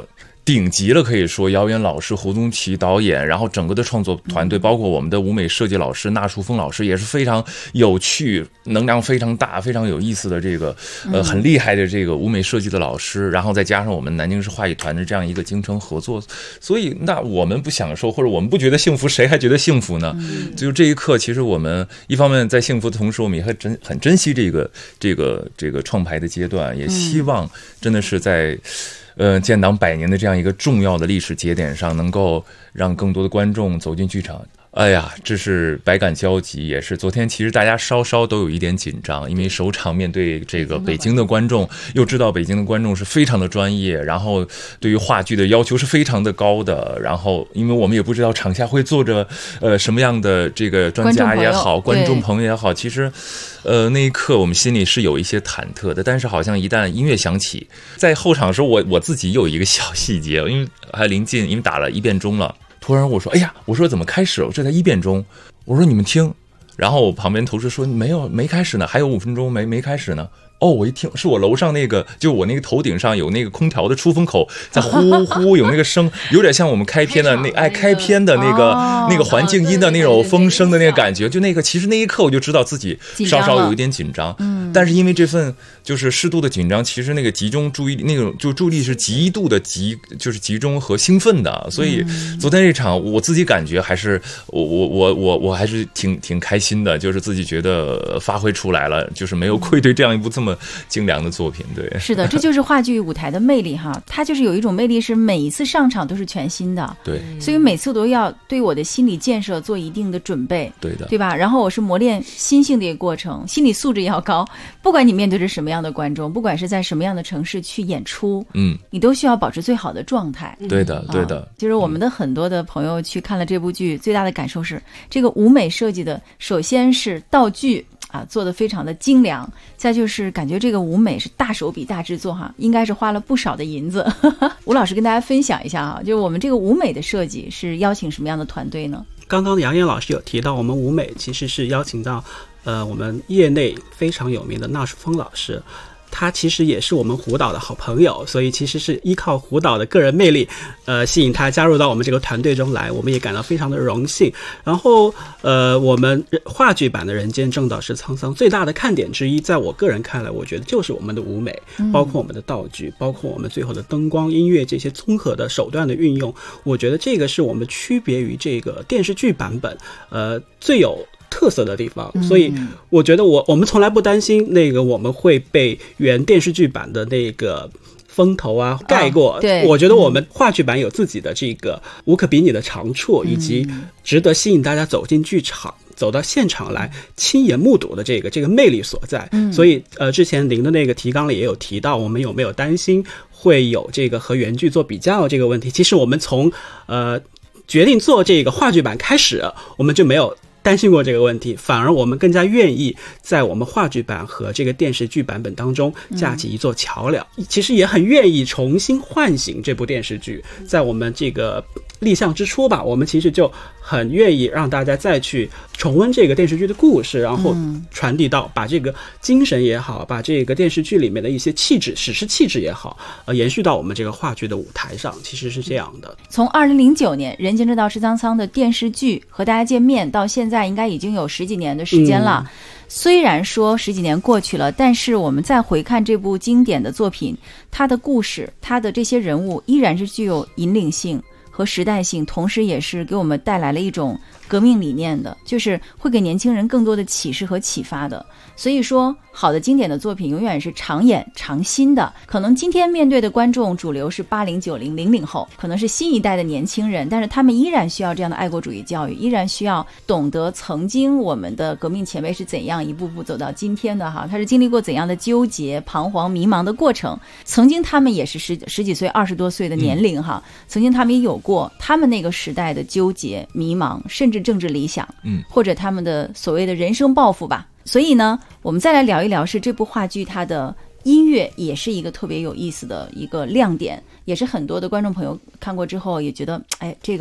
顶级了，可以说姚远老师、胡宗奇导演，然后整个的创作团队，包括我们的舞美设计老师纳淑峰老师，也是非常有趣、能量非常大、非常有意思的这个很厉害的这个舞美设计的老师，然后再加上我们南京市话剧团的这样一个精诚合作，所以那我们不享受或者我们不觉得幸福，谁还觉得幸福呢？就这一刻，其实我们一方面在幸福的同时，我们也很珍惜这个创排的阶段，也希望真的是在建党100年的这样一个重要的历史节点上，能够让更多的观众走进剧场。哎呀，这是百感交集，也是昨天其实大家稍稍都有一点紧张，因为首场面对这个北京的观众，又知道北京的观众是非常的专业，然后对于话剧的要求是非常的高的，然后因为我们也不知道场下会坐着什么样的这个专家也好，观众朋友也好，其实那一刻我们心里是有一些忐忑的，但是好像一旦音乐响起，在后场的时候我自己有一个小细节，因为还临近，因为打了1遍钟了。突然我说，哎呀，我说怎么开始了？这才1遍钟。我说你们听，然后我旁边同事说没开始呢，还有5分钟没开始呢。哦，我一听是我楼上那个，就我那个头顶上有那个空调的出风口在呼呼有那个声，有点像我们开篇的开篇的那个环境音的那种风声的那个感觉，就那个其实那一刻我就知道自己稍稍有一点紧张，但是因为这份就是适度的紧张，其实那个集中注意力那种就注意力是极度的就是集中和兴奋的，所以昨天这场我自己感觉还是我还是挺开心的，就是自己觉得发挥出来了，就是没有愧对这样一部这么精良的作品。对， 是的，这就是话剧舞台的魅力哈，它就是有一种魅力是每一次上场都是全新的， 对， 所以每次都要对我的心理建设做一定的准备， 对的， 对吧？然后我是磨练心性的一个过程，心理素质也要高，不管你面对着什么样的观众，不管是在什么样的城市去演出，你都需要保持最好的状态。 对的，对的。 就是我们的很多的朋友去看了这部剧，最大的感受是这个舞美设计的，首先是道具做得非常的精良，再就是感觉这个舞美是大手笔大制作哈，应该是花了不少的银子。吴老师跟大家分享一下哈，就是我们这个舞美的设计是邀请什么样的团队呢？ 刚刚杨艳老师有提到，我们舞美其实是邀请到我们业内非常有名的纳淑峰老师，他其实也是我们胡导的好朋友，所以其实是依靠胡导的个人魅力吸引他加入到我们这个团队中来，我们也感到非常的荣幸。然后我们话剧版的人间正道是沧桑最大的看点之一，在我个人看来，我觉得就是我们的舞美，包括我们的道具，包括我们最后的灯光音乐这些综合的手段的运用，我觉得这个是我们区别于这个电视剧版本最有特色的地方，所以我觉得我们从来不担心那个我们会被原电视剧版的那个风头盖过， 对， 我觉得我们话剧版有自己的这个无可比拟的长处，以及值得吸引大家走进剧场走到现场来亲眼目睹的这个魅力所在。所以之前您的那个提纲里也有提到，我们有没有担心会有这个和原剧做比较这个问题，其实我们从决定做这个话剧版开始，我们就没有担心过这个问题，反而我们更加愿意在我们话剧版和这个电视剧版本当中架起一座桥梁，其实也很愿意重新唤醒这部电视剧。在我们这个立项之初吧，我们其实就很愿意让大家再去重温这个电视剧的故事，然后传递到把这个精神也好，把这个电视剧里面的一些气质史诗气质也好延续到我们这个话剧的舞台上，其实是这样的。 从2009年人间正道是沧桑的电视剧和大家见面到现在应该已经有10几年的时间了，虽然说10几年过去了，但是我们再回看这部经典的作品，它的故事，它的这些人物依然是具有引领性和时代性，同时也是给我们带来了一种革命理念的，就是会给年轻人更多的启示和启发的。所以说好的经典的作品永远是常演常新的。可能今天面对的观众主流是80、90、00后，可能是新一代的年轻人，但是他们依然需要这样的爱国主义教育，依然需要懂得曾经我们的革命前辈是怎样一步步走到今天的哈，他是经历过怎样的纠结、彷徨、迷茫的过程。曾经他们也是十几岁、20多岁的年龄哈，曾经他们也有过他们那个时代的纠结、迷茫，甚至政治理想，或者他们的所谓的人生抱负吧。所以呢，我们再来聊一聊，是这部话剧它的音乐也是一个特别有意思的一个亮点，也是很多的观众朋友看过之后也觉得，哎，这个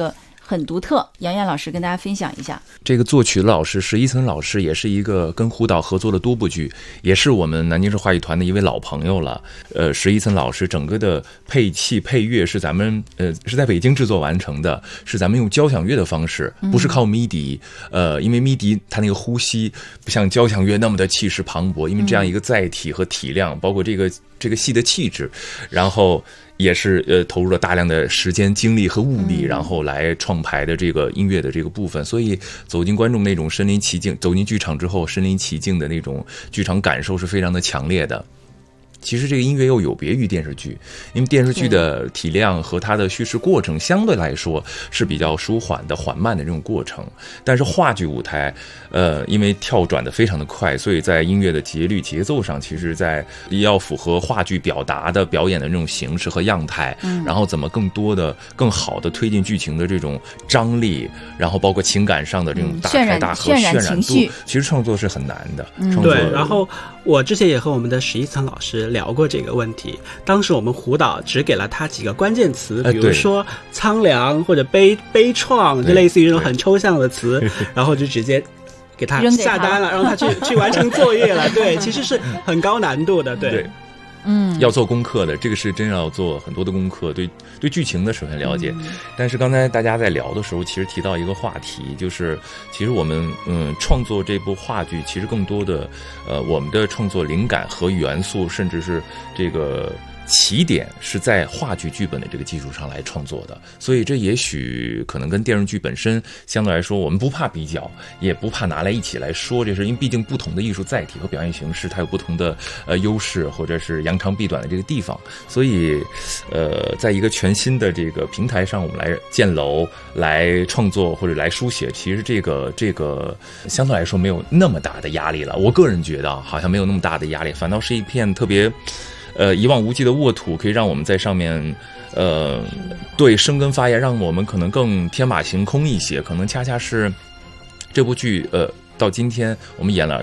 很独特。杨洋老师跟大家分享一下。 这个作曲的老师石一岑老师也是一个跟胡导合作了多部剧，也是我们南京市话剧团的一位老朋友了。石一岑老师整个的配器配乐是咱们是在北京制作完成的，是咱们用交响乐的方式，不是靠迷笛。因为迷笛它那个呼吸不像交响乐那么的气势磅礴，因为这样一个载体和体量，包括这个戏的气质，然后也是投入了大量的时间精力和物力，然后来创排的这个音乐的这个部分，所以走进观众那种身临其境，走进剧场之后身临其境的那种剧场感受是非常的强烈的。其实这个音乐又有别于电视剧，因为电视剧的体量和它的叙事过程相对来说是比较舒缓的、缓慢的这种过程，但是话剧舞台，因为跳转的非常的快，所以在音乐的节律、节奏上，其实在要符合话剧表达的表演的这种形式和样态，然后怎么更多的、更好的推进剧情的这种张力，然后包括情感上的这种大开大合、渲染度，其实创作是很难的。 对，然后我之前也和我们的石一岑老师聊过这个问题，当时我们胡导只给了他几个关键词，比如说苍凉或者悲怆，就类似于这种很抽象的词，然后就直接给他下单了，让他去完成作业了。对，其实是很高难度的。对。 要做功课的，这个是真要做很多的功课，对剧情的首先了解。但是刚才大家在聊的时候，其实提到一个话题，就是其实我们创作这部话剧，其实更多的我们的创作灵感和元素，甚至是这个起点是在话剧剧本的这个基础上来创作的，所以这也许可能跟电视剧本身相对来说，我们不怕比较，也不怕拿来一起来说，这是因为毕竟不同的艺术载体和表现形式，它有不同的优势或者是扬长避短的这个地方，所以在一个全新的这个平台上，我们来建楼、来创作或者来书写，其实这个相对来说没有那么大的压力了。我个人觉得好像没有那么大的压力，反倒是一片特别一望无际的沃土，可以让我们在上面对生根发芽，让我们可能更天马行空一些。可能恰恰是这部剧到今天我们演了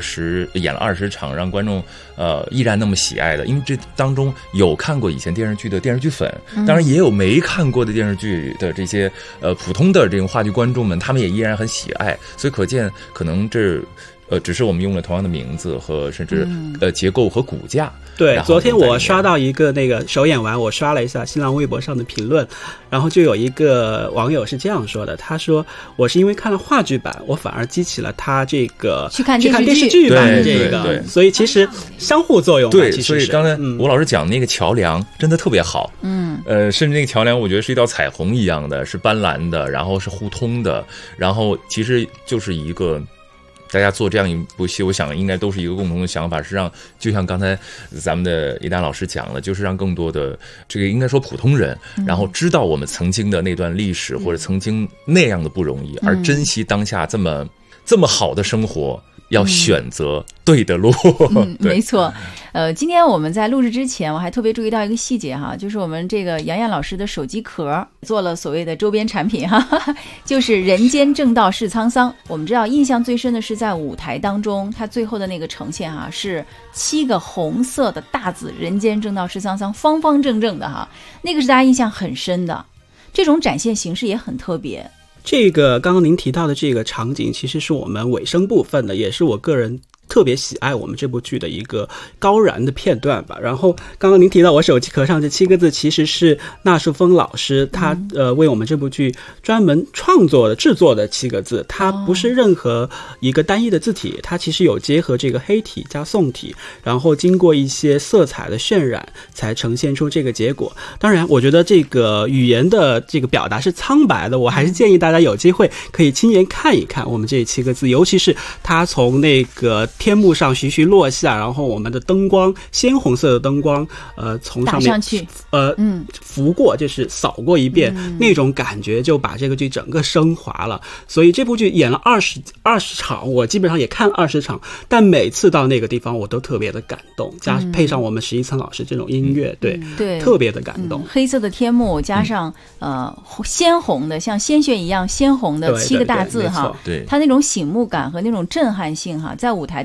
20场，让观众依然那么喜爱的，因为这当中有看过以前电视剧的电视剧粉，当然也有没看过的电视剧的这些普通的这种话剧观众们，他们也依然很喜爱，所以可见可能这只是我们用了同样的名字和甚至结构和骨架。 对，昨天我刷到一个那个首演完，我刷了一下新浪微博上的评论，然后就有一个网友是这样说的，他说我是因为看了话剧版，我反而激起了他这个去看电视剧版的这个，所以其实相互作用。 对，所以刚才吴老师讲那个桥梁真的特别好，甚至那个桥梁我觉得是一道彩虹一样的，是斑斓的，然后是互通的，然后其实就是一个。大家做这样一部戏，我想应该都是一个共同的想法，是让就像刚才咱们的一丹老师讲了，就是让更多的这个应该说普通人，然后知道我们曾经的那段历史，或者曾经那样的不容易，而珍惜当下这么好的生活，要选择对的路。 没错。今天我们在录制之前，我还特别注意到一个细节哈，就是我们这个杨洋老师的手机壳做了所谓的周边产品哈，就是人间正道是沧桑。我们知道印象最深的是在舞台当中，它最后的那个呈现哈，是7个红色的大字，人间正道是沧桑，方方正正的哈，那个是大家印象很深的。这种展现形式也很特别。 这个刚刚您提到的这个场景，其实是我们尾声部分的，也是我个人特别喜爱我们这部剧的一个高燃的片段吧。然后刚刚您提到我手机壳上这7个字，其实是纳树峰老师他为我们这部剧专门创作的制作的7个字，它不是任何一个单一的字体，它其实有结合这个黑体加宋体，然后经过一些色彩的渲染才呈现出这个结果。当然我觉得这个语言的这个表达是苍白的，我还是建议大家有机会可以亲眼看一看我们这7个字，尤其是它从那个天幕上徐徐落下，然后我们的灯光，鲜红色的灯光从上面打上去拂过，就是扫过一遍，那种感觉就把这个剧整个升华了。所以这部剧演了20场，我基本上也看20场，但每次到那个地方我都特别的感动，加配上我们石一岑老师这种音乐，对，特别的感动。 黑色的天幕加上鲜红的，像鲜血一样鲜红的7个大字哈， 对， 它那种醒目感和那种震撼性哈，在舞台当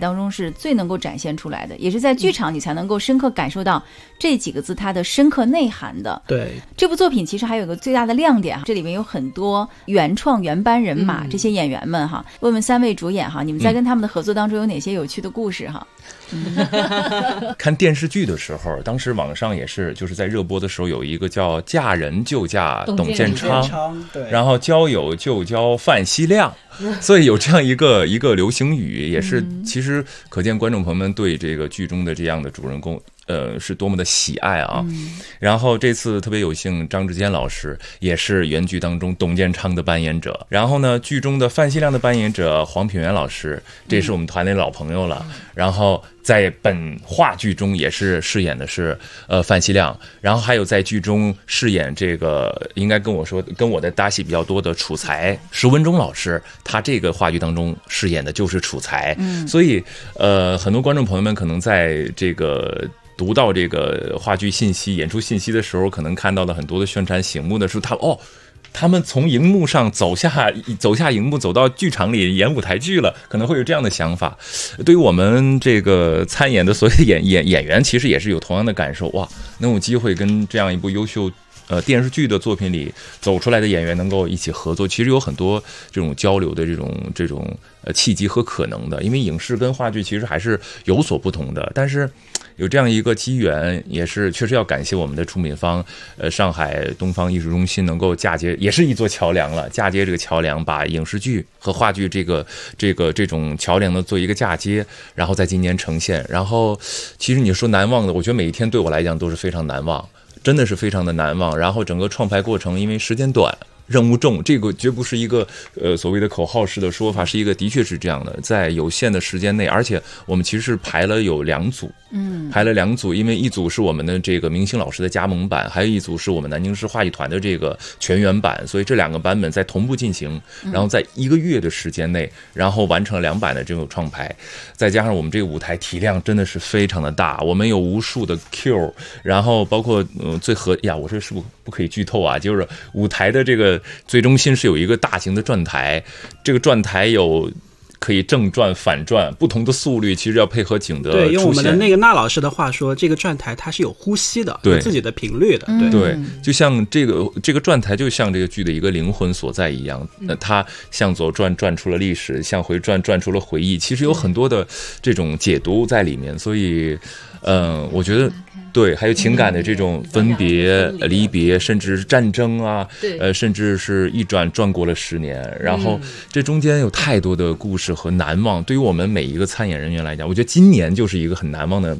当中是最能够展现出来的，也是在剧场你才能够深刻感受到这几个字它的深刻内涵的。 对， 这部作品其实还有个最大的亮点，这里面有很多原创原班人马，这些演员们哈，问问3位主演哈，你们在跟他们的合作当中有哪些有趣的故事哈？ 看电视剧的时候，当时网上也是就是在热播的时候有一个叫嫁人就嫁董建昌， 对， 然后交友就交范希亮，所以有这样一个流行语，也是其实可见观众朋友们对这个剧中的这样的主人公是多么的喜爱啊。然后这次特别有幸，张志坚老师也是原剧当中董建昌的扮演者，然后呢剧中的范希亮的扮演者黄品源老师，这也是我们团内老朋友了，然后在本话剧中也是饰演的是范希亮，然后还有在剧中饰演这个应该跟我的搭戏比较多的楚才石文忠老师，他这个话剧当中饰演的就是楚才，所以很多观众朋友们可能在这个读到这个话剧信息、演出信息的时候，可能看到了很多的宣传醒目的时候，他们从荧幕上走下荧幕，走到剧场里演舞台剧了，可能会有这样的想法。对于我们这个参演的所有演员，其实也是有同样的感受。哇，能有机会跟这样一部优秀电视剧的作品里走出来的演员能够一起合作，其实有很多这种交流的这种契机和可能的。因为影视跟话剧其实还是有所不同的，但是有这样一个机缘，也是确实要感谢我们的出品方上海东方艺术中心能够嫁接，也是一座桥梁了，嫁接这个桥梁，把影视剧和话剧这种桥梁的做一个嫁接，然后在今年呈现。然后其实你说难忘的，我觉得每一天对我来讲都是非常难忘，真的是非常的难忘。然后整个创排过程，因为时间短任务重，这个绝不是一个所谓的口号式的说法，是一个的确是这样的，在有限的时间内，而且我们其实是排了有2组，排了2组，因为一组是我们的这个明星老师的加盟版，还有一组是我们南京市话剧团的这个全员版，所以这2个版本在同步进行，然后在1个月的时间内，然后完成了2版的这种创排，再加上我们这个舞台体量真的是非常的大，我们有无数的 Q， 然后包括我这是不可以剧透啊，就是舞台的这个最中心是有一个大型的转台，这个转台有可以正转反转不同的速率，其实要配合景的出现。 对，用我们的那个那老师的话说，这个转台它是有呼吸的，有自己的频率的。 对，就像这个转台就像这个剧的一个灵魂所在一样，它向左转出了历史，向回转出了回忆，其实有很多的这种解读在里面，所以我觉得对，还有情感的这种分别、离别，甚至是战争啊，甚至是一转过了10年，然后这中间有太多的故事和难忘。对于我们每一个参演人员来讲，我觉得今年就是一个很难忘的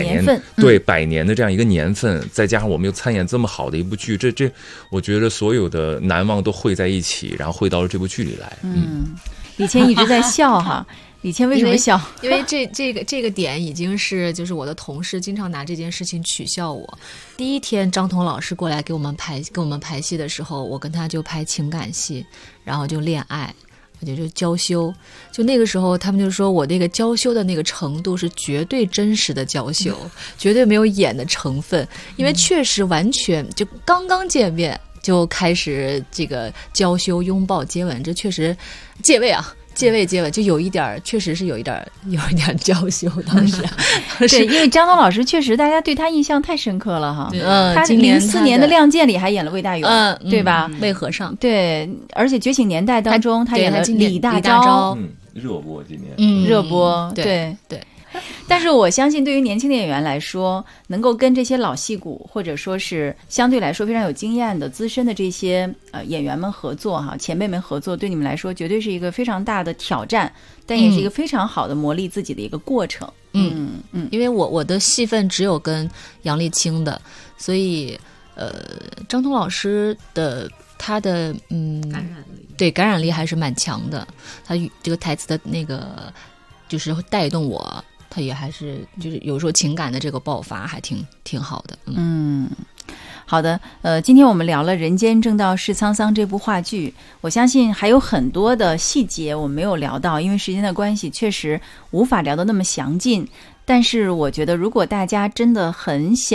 100年的这样一个年份，再加上我们又参演这么好的一部剧，这我觉得所有的难忘都汇在一起，然后汇到了这部剧里来。 李谦一直在笑哈。李谦为什么笑？ 因为这个点已经是就是我的同事经常拿这件事情取笑我。第一天张彤老师过来给我们排戏的时候，我跟他就拍情感戏，然后就恋爱，我就娇羞。就那个时候他们就说我那个娇羞的那个程度是绝对真实的娇羞，绝对没有演的成分，因为确实完全就刚刚见面就开始这个娇羞拥抱接吻，这确实借位啊。借位就有一点，确实是有一点娇羞。当时， 对，因为张东老师确实大家对他印象太深刻了哈。他04年的《亮剑》里还演了魏大勇，对吧？ 魏和尚。 对，而且《觉醒年代》当中他演了李大钊， 热播今年， 热播，对。但是我相信对于年轻的演员来说，能够跟这些老戏骨或者说是相对来说非常有经验的资深的这些演员们合作哈，前辈们合作，对你们来说绝对是一个非常大的挑战，但也是一个非常好的磨砺自己的一个过程。 因为我的戏份只有跟杨丽青的，所以张彤老师的他的感染力还是蛮强的，他这个台词的那个就是带动我。他也还是就是有时候情感的这个爆发还挺好的。 好的，今天我们聊了《人间正道是沧桑》这部话剧，我相信还有很多的细节我们没有聊到，因为时间的关系，确实无法聊得那么详尽。但是我觉得，如果大家真的很想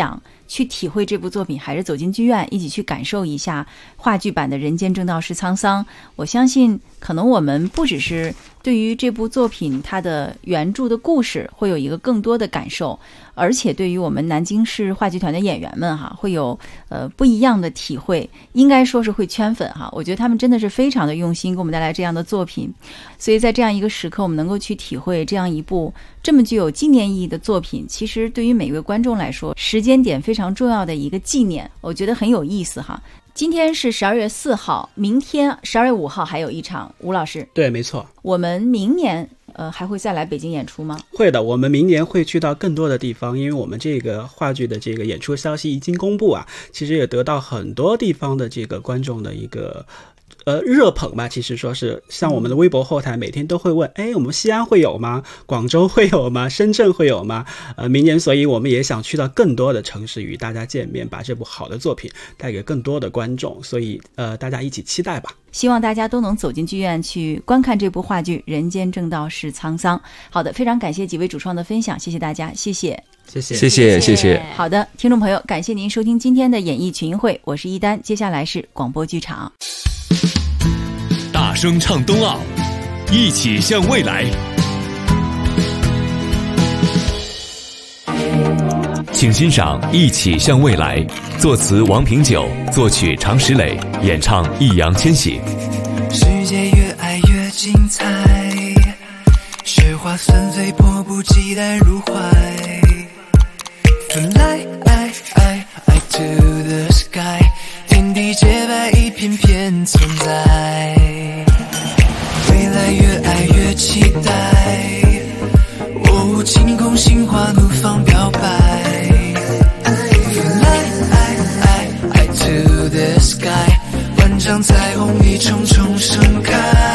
去体会这部作品，还是走进剧院一起去感受一下话剧版的人间正道是沧桑。我相信可能我们不只是对于这部作品它的原著的故事会有一个更多的感受，而且对于我们南京市话剧团的演员们会有不一样的体会，应该说是会圈粉我觉得他们真的是非常的用心给我们带来这样的作品，所以在这样一个时刻我们能够去体会这样一部这么具有纪念意义的作品，其实对于每一位观众来说时间点非常重要的一个纪念，我觉得很有意思今天是12月4号，明天12月5号还有一场。吴老师， 对，没错。 我们明年还会再来北京演出吗？ 会的，我们明年会去到更多的地方，因为我们这个话剧的这个演出消息已经公布其实也得到很多地方的这个观众的一个热捧吧，其实说是像我们的微博后台每天都会问，我们西安会有吗？广州会有吗？深圳会有吗？明年所以我们也想去到更多的城市与大家见面，把这部好的作品带给更多的观众，所以大家一起期待吧。 希望大家都能走进剧院去观看这部话剧《人间正道是沧桑》。好的，非常感谢几位主创的分享，谢谢大家，谢谢。 谢谢。 好的，听众朋友，感谢您收听今天的演艺群英会，我是一丹，接下来是广播剧场。 大声唱冬奥，一起向未来。请欣赏《一起向未来》，作词王平久，作曲常石磊，演唱易烊千玺。 世界越爱越精彩，雪花纷飞，迫不及待入怀。Fly to the sky， 天地洁白，一片片存在。未来越爱越期待，晴空心花怒放表白。Fly to the sky， 万丈彩虹一重重盛开。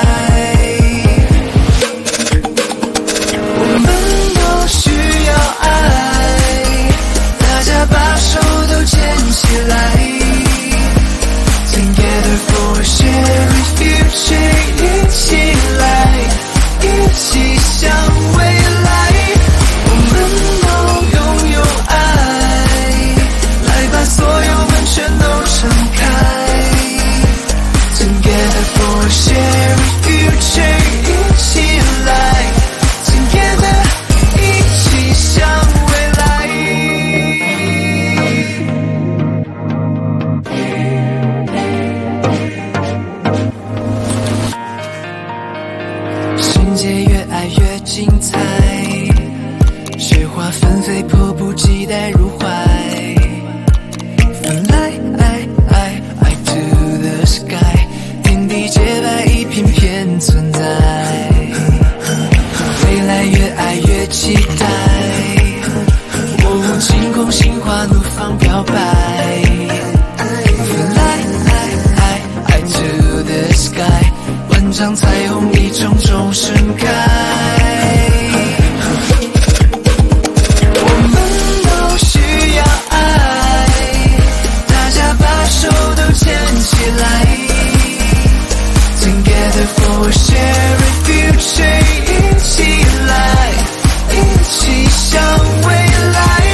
我们都需要爱，大家把手都牵起来。Together for a shared future， 一起来，一起向未来。我们都拥有爱，来把所有门全都敞开。Together for a shared future， 一起来 ，Together 一起向未来。世界越爱越精彩，雪花纷飞，迫不及待入怀。Fly to the sky， 天地洁白，一片片存在。未来越爱越期待，晴空心花怒放表白。Fly to the sky， 万丈彩虹一重重盛开。我们都需要爱，大家把手都牵起来。Together for a shared future， 一起来，一起向未来。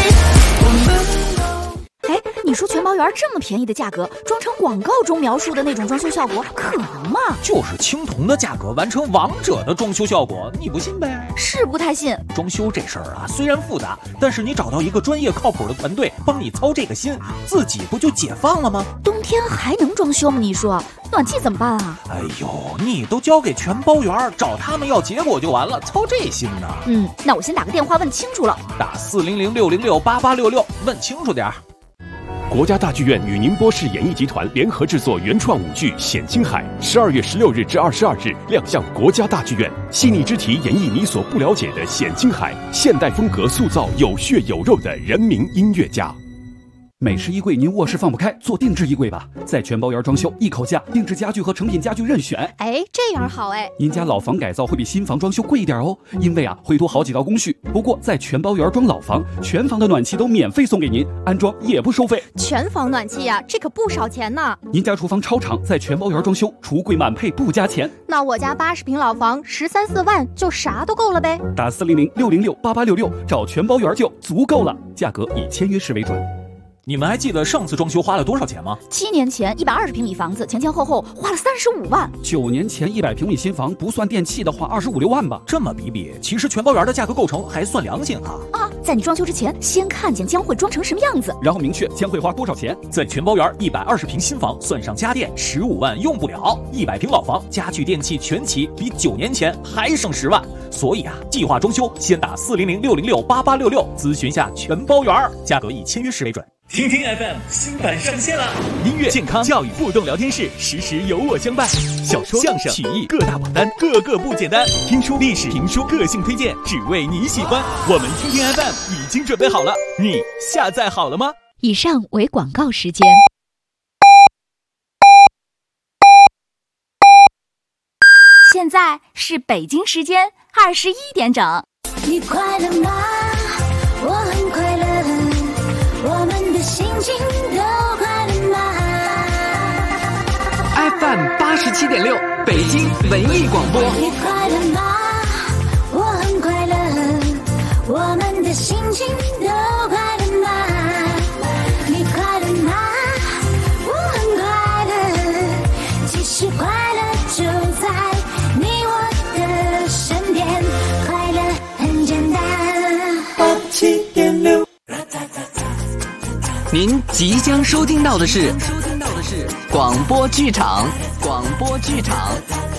你说全包园这么便宜的价格，装成广告中描述的那种装修效果，可能吗？ 就是青铜的价格完成王者的装修效果，你不信呗？ 是不太信。 装修这事儿虽然复杂，但是你找到一个专业靠谱的团队帮你操这个心，自己不就解放了吗？ 冬天还能装修吗？你说暖气怎么办啊？ 哎呦，你都交给全包园，找他们要结果就完了，操这心呢？ 那我先打个电话问清楚了。 打400-606-8866，问清楚点儿。 国家大剧院与宁波市演艺集团联合制作原创舞剧《显青海》，12月16日至22日亮相国家大剧院。细腻之题演绎你所不了解的显青海，现代风格塑造有血有肉的人民音乐家。 美式衣柜您卧室放不开，做定制衣柜吧，在全包园装修，一口价，定制家具和成品家具任选。 这样好您家老房改造会比新房装修贵一点哦，因为会多好几道工序。不过在全包园装老房，全房的暖气都免费送给您，安装也不收费。 全房暖气呀，这可不少钱呢。 您家厨房超长，在全包园装修，橱柜满配不加钱。 那我家80平老房13-14万就啥都够了呗。 打400-606-8866，找全包园就足够了，价格以签约式为准。 你们还记得上次装修花了多少钱吗 ？7年前120平米房子前前后后花了35万。 9年前100平米新房不算电器的话，25、26万吧。 这么比，其实全包园的价格构成还算良心啊！ 在你装修之前，先看见将会装成什么样子， 然后明确将会花多少钱。 在全包园120平新房算上家电15万用不了，100平老房家具电器全齐，比9年前还省10万。所以计划装修先打400-606-8866咨询下全包园，价格以签约时为准。 听听 FM 新版上线了， 音乐、健康、教育互动聊天室，时时有我相伴。小说、相声、曲艺各大榜单，个个不简单。听书、历史、评书，个性推荐，只为你喜欢。我们听听 FM 已经准备好了，你下载好了吗？ 以上为广告时间。 现在是北京时间21点整。 你快乐吗？我很快乐。我们的心情都快乐吗 ？FM 87.6，北京文艺广播。 你快乐吗？我很快乐。我们的心情都快乐吗？你快乐吗？我很快乐。其实快乐就在你我的身边，快乐很简单。87.6。 您即将收听到的是广播剧场。